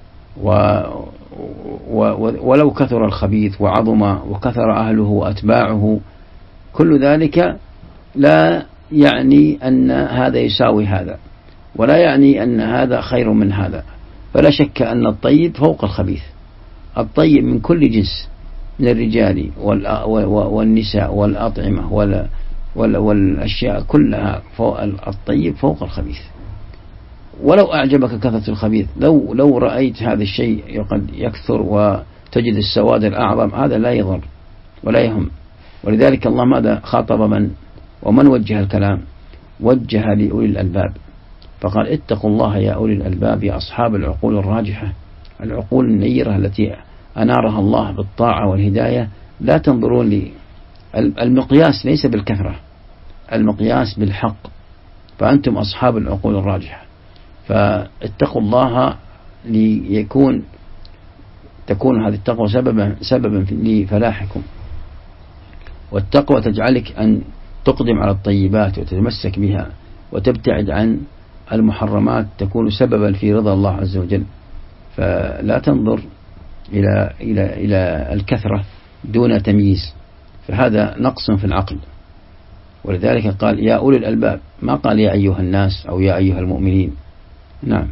ولو كثر الخبيث وعظم وكثر أهله وأتباعه، كل ذلك لا يعني أن هذا يساوي هذا، ولا يعني أن هذا خير من هذا. فلا شك أن الطيب فوق الخبيث. الطيب من كل جنس من الرجال والنساء والأطعمة والأشياء كلها الطيب فوق الخبيث. ولو أعجبك كثرة الخبيث، لو رأيت هذا الشيء قد يكثر وتجد السواد الأعظم، هذا لا يضر ولا يهم. ولذلك الله ماذا خاطب ومن وجه الكلام؟ وجه لأولي الألباب، فقال اتقوا الله يا أولي الألباب يا أصحاب العقول الراجحة، العقول النيرة التي أنارها الله بالطاعة والهداية. لا تنظرون لي. المقياس ليس بالكثرة، المقياس بالحق. فأنتم أصحاب العقول الراجحة، فاتقوا الله تكون هذه التقوى سببا لفلاحكم. والتقوى تجعلك أن تقدم على الطيبات وتتمسك بها وتبتعد عن المحرمات، تكون سببا في رضا الله عز وجل. فلا تنظر إلى الكثرة دون تمييز، فهذا نقص في العقل. ولذلك قال يا أولي الألباب، ما قال يا أيها الناس أو يا أيها المؤمنين. نعم.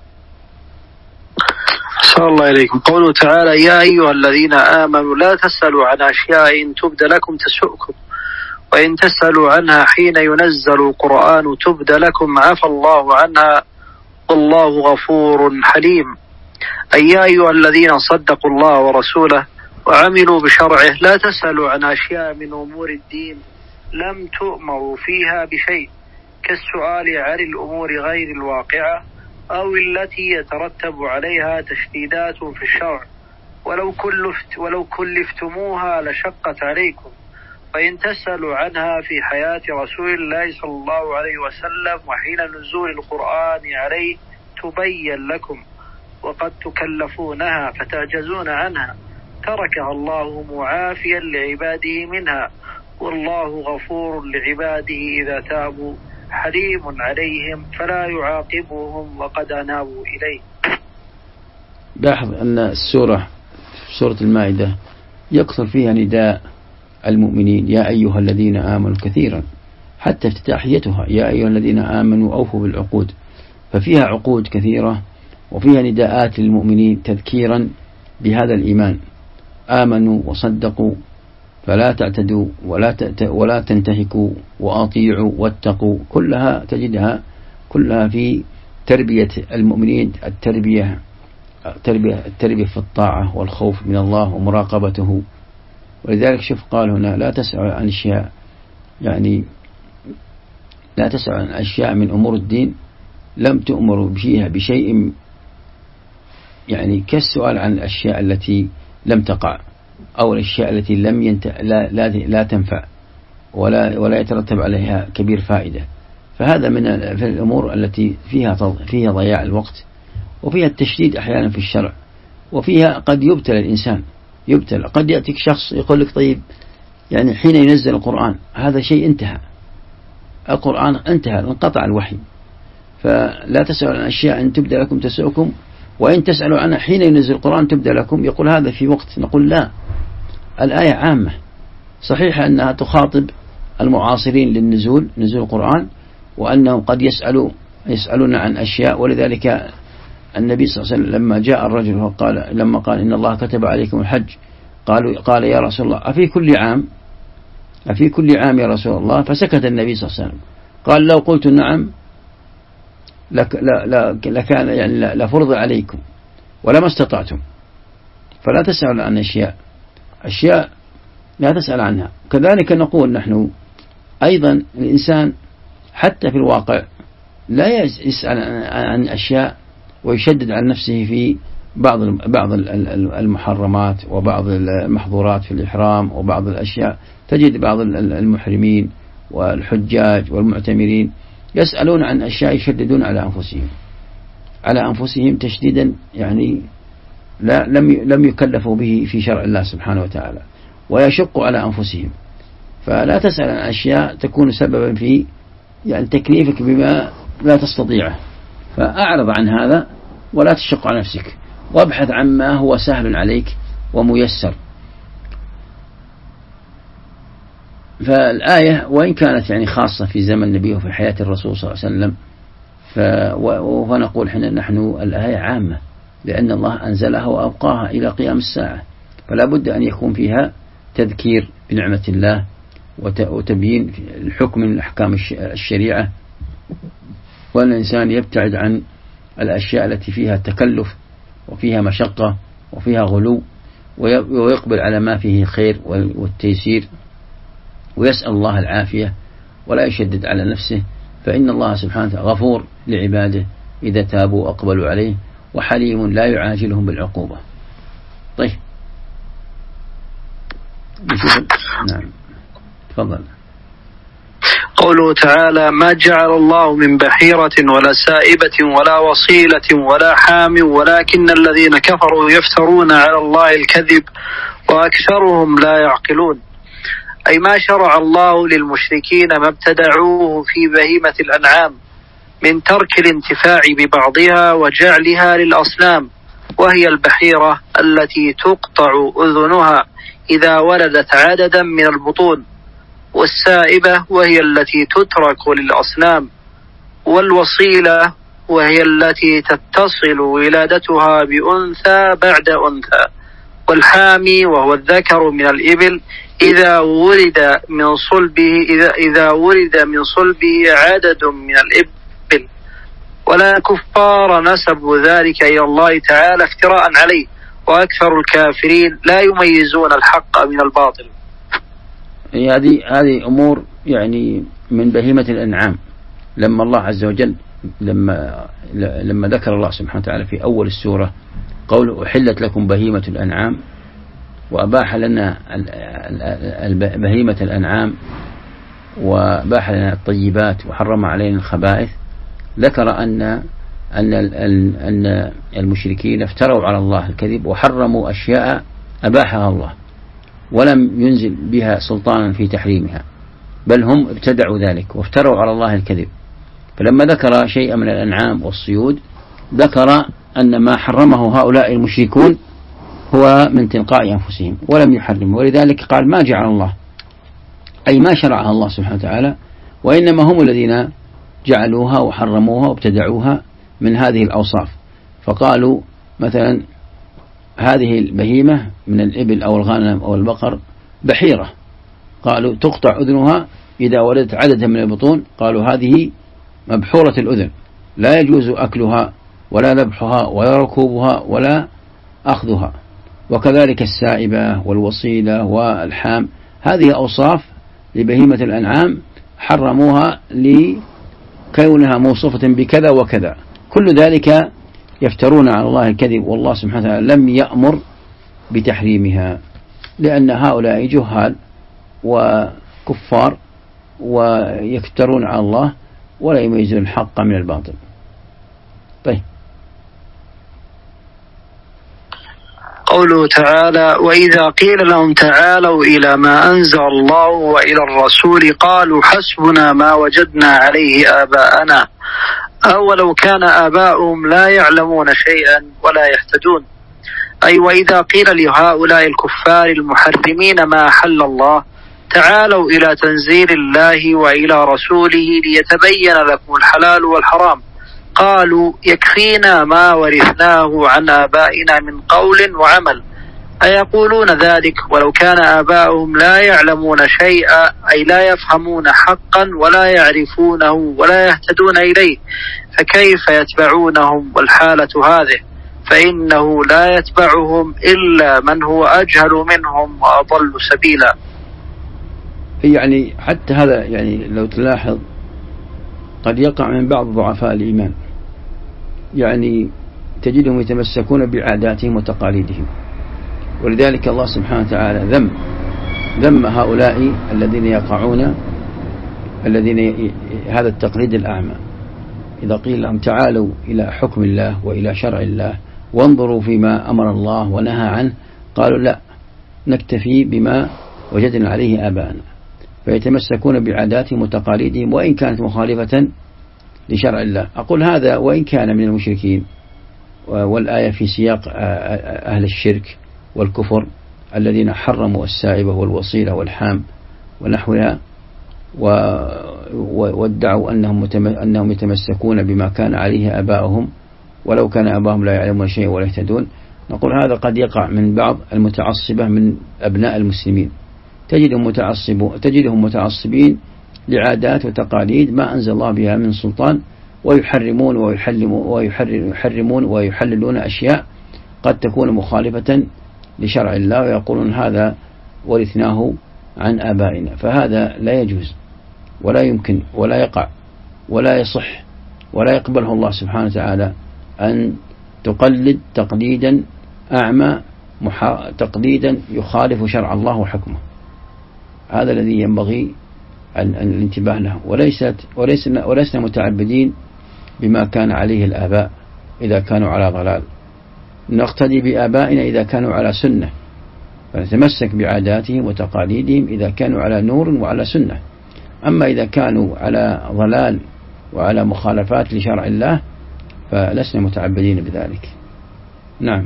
صلى الله عليكم. قوله تعالى يا أيها الذين آمنوا لا تسألوا عن أشياء إن تبد لكم تسؤكم وإن تسألوا عنها حين ينزل القرآن تبد لكم عفى الله عنها والله غفور حليم. أي يا أيها الذين صدقوا الله ورسوله وعملوا بشرعه لا تسألوا عن أشياء من أمور الدين لم تؤمروا فيها بشيء، كالسؤال عن الأمور غير الواقعة أو التي يترتب عليها تشديدات في الشرع، ولو كلفتموها لشقت عليكم. وإن تسألوا عنها في حياة رسول الله صلى الله عليه وسلم وحين نزول القرآن عليه تبين لكم، وقد تكلفونها فتعجزون عنها، تركها الله معافيا لعباده منها، والله غفور لعباده إذا تابوا حليم عليهم فلا يعاقبهم وقد أنابوا إليه. لاحظ أن سورة المائدة يكثر فيها نداء المؤمنين يا أيها الذين آمنوا كثيرا، حتى افتتاحيتها يا أيها الذين آمنوا أوفوا بالعقود، ففيها عقود كثيرة وفيها نداءات للمؤمنين تذكيرا بهذا الإيمان، آمنوا وصدقوا فلا تعتدوا ولا تنتهكوا وأطيعوا واتقوا، كلها تجدها كلها في تربية المؤمنين، التربية في الطاعة والخوف من الله ومراقبته. ولذلك شوف قال هنا لا تسأل عن أشياء، يعني لا تسأل عن أشياء من أمور الدين لم تؤمروا فيها بشيء، يعني كالسؤال عن الأشياء التي لم تقع أو الأشياء التي لا تنفع ولا يترتب عليها كبير فائدة. فهذا من الأمور التي فيها ضياع الوقت، وفيها التشديد أحيانا في الشرع، وفيها قد يبتلى الإنسان، قد يأتيك شخص يقول لك طيب يعني حين ينزل القرآن هذا شيء انتهى، القرآن انتهى انقطع الوحي، فلا تسألوا عن أشياء أن تبدأ لكم تسؤكم، وإن تسألوا عنها حين ينزل القرآن تبدأ لكم. يقول هذا في وقت، نقول لا، الآية عامة، صحيح أنها تخاطب المعاصرين نزول القرآن، وأنهم قد يسألون عن أشياء. ولذلك النبي صلى الله عليه وسلم لما جاء الرجل لما قال إن الله كتب عليكم الحج قال يا رسول الله أفي كل عام يا رسول الله؟ فسكت النبي صلى الله عليه وسلم، قال لو قلت نعم لكان يعني لفرض عليكم ولما استطعتم، فلا تسأل عن أشياء لا تسأل عنها. كذلك نقول نحن أيضا الإنسان حتى في الواقع لا يسأل عن أشياء ويشدد عن نفسه في بعض المحرمات وبعض المحظورات في الإحرام وبعض الأشياء. تجد بعض المحرمين والحجاج والمعتمرين يسألون عن أشياء يشددون على أنفسهم تشديدا، يعني لم يكلفوا به في شرع الله سبحانه وتعالى، ويشقوا على أنفسهم. فلا تسأل عن أشياء تكون سببا في يعني تكليفك بما لا تستطيعه، فأعرض عن هذا ولا تشق على نفسك، وابحث عما هو سهل عليك وميسر. فالآية وإن كانت يعني خاصة في زمن النبي وفي حياة الرسول صلى الله عليه وسلم، فنقول نحن الآية عامة، لأن الله أنزلها وأبقاها إلى قيام الساعة، فلا بد أن يكون فيها تذكير بنعمة الله وتبيين الحكم من أحكام الشريعة، وأن الإنسان يبتعد عن الأشياء التي فيها تكلف وفيها مشقة وفيها غلو، ويقبل على ما فيه خير والتيسير، ويسأل الله العافية ولا يشدد على نفسه، فإن الله سبحانه وتعالى غفور لعباده إذا تابوا وأقبلوا عليه، وحليم لا يعاجلهم بالعقوبة. طيب نعم تفضل. قوله تعالى ما جعل الله من بحيرة ولا سائبة ولا وصيلة ولا حام ولكن الذين كفروا يفترون على الله الكذب وأكثرهم لا يعقلون. أي ما شرع الله للمشركين ما ابتدعوه في بهيمة الأنعام من ترك الانتفاع ببعضها وجعلها للأصنام، وهي البحيرة التي تقطع أذنها إذا ولدت عددا من البطون، والسائبة وهي التي تترك للأصنام، والوصيلة وهي التي تتصل ولادتها بأنثى بعد أنثى، والحامي وهو الذكر من الإبل إذا ورد من صلبه عدد من الإبل، ولا كفار نسبوا ذلك إلى الله تعالى افتراء عليه، وأكثر الكافرين لا يميزون الحق من الباطل. هذه أمور يعني من بهيمة الأنعام. لما الله عز وجل لما ذكر الله سبحانه وتعالى في أول السورة قول أحلت لكم بهيمة الأنعام، وأباح لنا بهيمة الأنعام وأباح لنا الطيبات وحرم علينا الخبائث، ذكر أن المشركين افتروا على الله الكذب وحرموا أشياء أباحها الله ولم ينزل بها سلطانا في تحريمها، بل هم ابتدعوا ذلك وافتروا على الله الكذب. فلما ذكر شيئا من الأنعام والصيود ذكر أن ما حرمه هؤلاء المشركون هو من تلقاء أنفسهم ولم يحرمه، ولذلك قال ما جعل الله، أي ما شرعها الله سبحانه وتعالى، وإنما هم الذين جعلوها وحرموها وابتدعوها من هذه الأوصاف. فقالوا مثلا هذه البهيمة من الإبل أو الغنم أو البقر بحيرة، قالوا تقطع أذنها إذا ولدت عددا من البطون، قالوا هذه مبحورة الأذن لا يجوز أكلها ولا ذبحها ولا ركوبها ولا أخذها. وكذلك السائبة والوصيلة والحام، هذه أوصاف لبهيمة الأنعام حرموها لكونها موصوفة بكذا وكذا، كل ذلك يفترون على الله الكذب، والله سبحانه وتعالى لم يأمر بتحريمها، لأن هؤلاء جهال وكفار ويفترون على الله ولا يميزون الحق من الباطل. طيب، قوله تعالى: وإذا قيل لهم تعالوا إلى ما أنزل الله وإلى الرسول قالوا حسبنا ما وجدنا عليه آباءنا أولو كان آباؤهم لا يعلمون شيئا ولا يهتدون. أي وإذا قيل لهؤلاء الكفار المحرمين ما أحل الله تعالوا إلى تنزيل الله وإلى رسوله ليتبين لكم الحلال والحرام، قالوا يكفينا ما ورثناه عن آبائنا من قول وعمل. أيقولون ذلك ولو كان آباؤهم لا يعلمون شيئا، أي لا يفهمون حقا ولا يعرفونه ولا يهتدون إليه، فكيف يتبعونهم والحالة هذه؟ فإنه لا يتبعهم إلا من هو أجهل منهم وأضل سبيلا. يعني حتى هذا يعني لو تلاحظ قد يقع من بعض ضعفاء الإيمان، يعني تجدهم يتمسكون بعاداتهم وتقاليدهم، ولذلك الله سبحانه وتعالى ذم هؤلاء الذين يقعون هذا التقليد الأعمى. إذا قيل لهم تعالوا إلى حكم الله وإلى شرع الله وانظروا فيما أمر الله ونهى عنه، قالوا لا، نكتفي بما وجدنا عليه آباءنا، فيتمسكون بعاداتهم وتقاليدهم وإن كانت مخالفة لشرع الله. أقول هذا وإن كان من المشركين، والآية في سياق أهل الشرك والكفر الذين حرموا السائبة والوصيلة والحام ونحوها، وادعوا أنهم يتمسكون بما كان عليه آباؤهم ولو كان آباؤهم لا يعلمون شيئا ولا يهتدون. نقول هذا قد يقع من بعض المتعصبة من أبناء المسلمين، تجدهم متعصبين لعادات وتقاليد ما أنزل الله بها من سلطان، ويحرمون ويحللون أشياء قد تكون مخالفة لشرع الله، ويقولون هذا ورثناه عن آبائنا. فهذا لا يجوز ولا يمكن ولا يقع ولا يصح ولا يقبله الله سبحانه وتعالى أن تقلد تقليدا أعمى، تقليدا يخالف شرع الله وحكمه. هذا الذي ينبغي أن الانتباه له، ولسنا متعبدين بما كان عليه الآباء إذا كانوا على ضلال، نقتدي بآبائنا إذا كانوا على سنة، فنتمسك بعاداتهم وتقاليدهم إذا كانوا على نور وعلى سنة. أما إذا كانوا على ضلال وعلى مخالفات لشرع الله فلسنا متعبدين بذلك. نعم.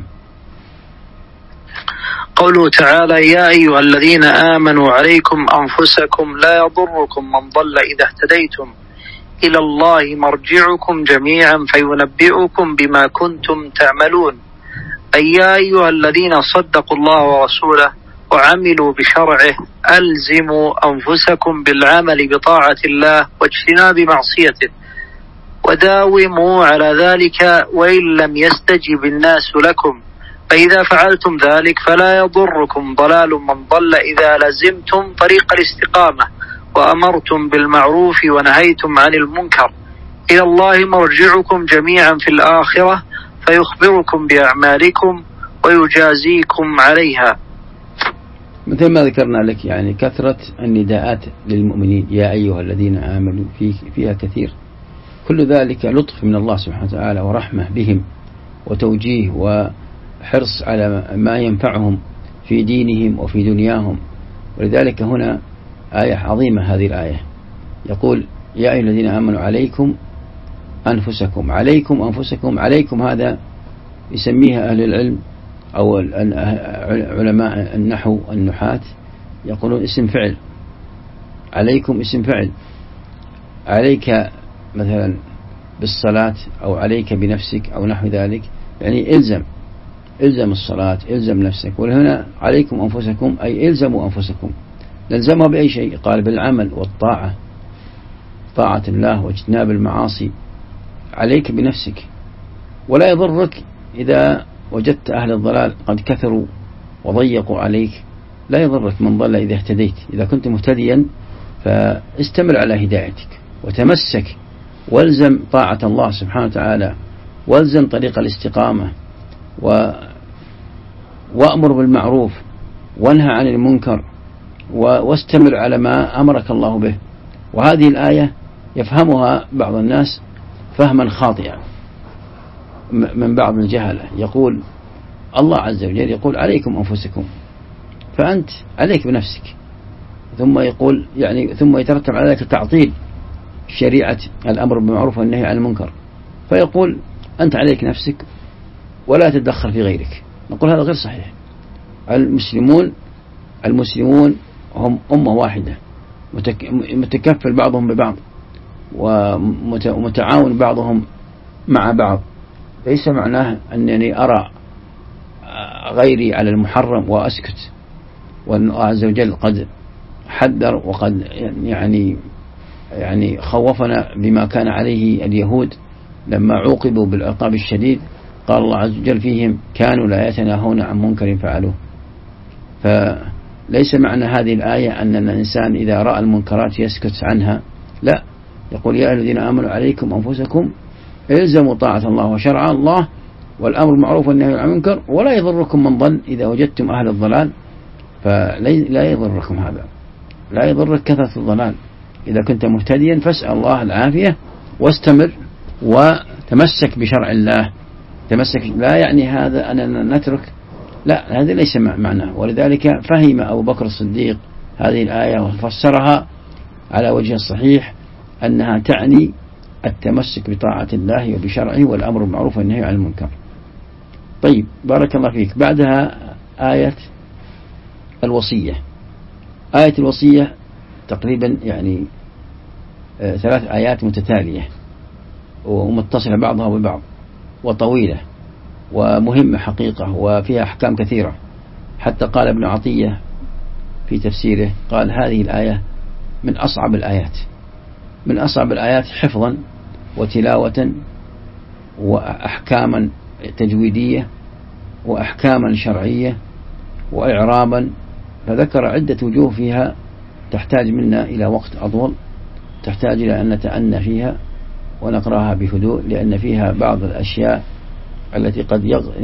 قوله تعالى: يا أيها الذين آمنوا عليكم أنفسكم لا يضركم من ضل إذا اهتديتم إلى الله مرجعكم جميعا فينبئكم بما كنتم تعملون. أي يا أيها الذين صدقوا الله ورسوله وعملوا بشرعه ألزموا أنفسكم بالعمل بطاعة الله واجتناب معصيته، وداوموا على ذلك وإن لم يستجب الناس لكم، فإذا فعلتم ذلك فلا يضركم ضلال من ضل إذا لزمتم طريق الاستقامة وأمرتم بالمعروف ونهيتم عن المنكر. إلى الله مرجعكم جميعا في الآخرة فيخبركم بأعمالكم ويجازيكم عليها. مثل ما ذكرنا لك يعني كثرة النداءات للمؤمنين يا أيها الذين آمنوا فيها كثير، كل ذلك لطف من الله سبحانه وتعالى ورحمة بهم وتوجيه وحرص على ما ينفعهم في دينهم وفي دنياهم. ولذلك هنا آية عظيمة هذه الآية، يقول يا أيها الذين آمنوا عليكم أنفسكم. عليكم أنفسكم، عليكم هذا يسميها أهل العلم أو علماء النحو النحاة يقولون اسم فعل. عليكم اسم فعل، عليك مثلا بالصلاة أو عليك بنفسك أو نحو ذلك، يعني إلزم الصلاة، إلزم نفسك. وهنا عليكم أنفسكم أي إلزموا أنفسكم. نلزمها بأي شيء؟ قال بالعمل والطاعة، طاعة الله واجتناب المعاصي. عليك بنفسك، ولا يضرك إذا وجدت أهل الضلال قد كثروا وضيقوا عليك، لا يضرك من ضل إذا اهتديت. إذا كنت مهتديا فاستمر على هدايتك وتمسك والزم طاعة الله سبحانه وتعالى، والزم طريق الاستقامة، وأمر بالمعروف وانهى عن المنكر، واستمر على ما أمرك الله به. وهذه الآية يفهمها بعض الناس فهما خاطئا من بعض الجهلة، يقول الله عز وجل يقول عليكم أنفسكم، فأنت عليك بنفسك، ثم يقول يعني ثم يترتب على ذلك تعطيل شريعة الأمر بالمعروف والنهي عن المنكر، فيقول أنت عليك نفسك ولا تتدخل في غيرك. نقول هذا غير صحيح. المسلمون هم أمة واحدة متكفل بعضهم ببعض ومتعاون بعضهم مع بعض. ليس معناه أنني أرى غيري على المحرم وأسكت، والله عز وجل قد حذر وقد يعني خوفنا بما كان عليه اليهود لما عوقبوا بالعقاب الشديد. قال الله عز وجل فيهم كانوا لا يتناهون عن منكر فعلوه. فليس معنى هذه الآية أن الإنسان إذا رأى المنكرات يسكت عنها، لا، يقول يا الذين آمنوا عليكم أنفسكم إلزموا طاعة الله وشرع الله والأمر بالمعروف والنهي عن المنكر، ولا يضركم من ضل إذا وجدتم أهل الضلال. فلا يضركم هذا، لا يضرك كثرة الضلال. إذا كنت مهتديا فاسأل الله العافية واستمر وتمسك بشرع الله. تمسك لا يعني هذا أننا نترك، لا، هذا ليس معناه. ولذلك فهم أبو بكر الصديق هذه الآية وفسرها على وجه الصحيح أنها تعني التمسك بطاعة الله وبشرعه والأمر بالمعروف والنهي عن المنكر. طيب، بارك الله فيك. بعدها آية الوصية. آية الوصية تقريبا يعني 3 آيات متتالية ومتصلة بعضها ببعض وطويلة ومهمة حقيقة وفيها أحكام كثيرة. حتى قال ابن عطية في تفسيره قال هذه الآية من أصعب الآيات، من أصعب الآيات حفظا وتلاوة وأحكاما تجويدية وأحكاما شرعية وإعرابا. فذكر عدة وجوه فيها تحتاج منا إلى وقت أطول، تحتاج إلى أن نتأنى فيها ونقرأها بهدوء، لأن فيها بعض الأشياء التي قد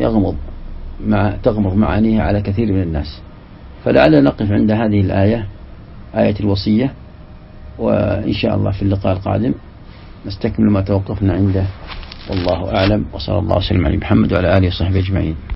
تغمض معانيها على كثير من الناس. فلعلنا نقف عند هذه الآية، آية الوصية، وإن شاء الله في اللقاء القادم نستكمل ما توقفنا عنده. والله أعلم، وصلى الله وسلم على محمد وعلى آله وصحبه أجمعين.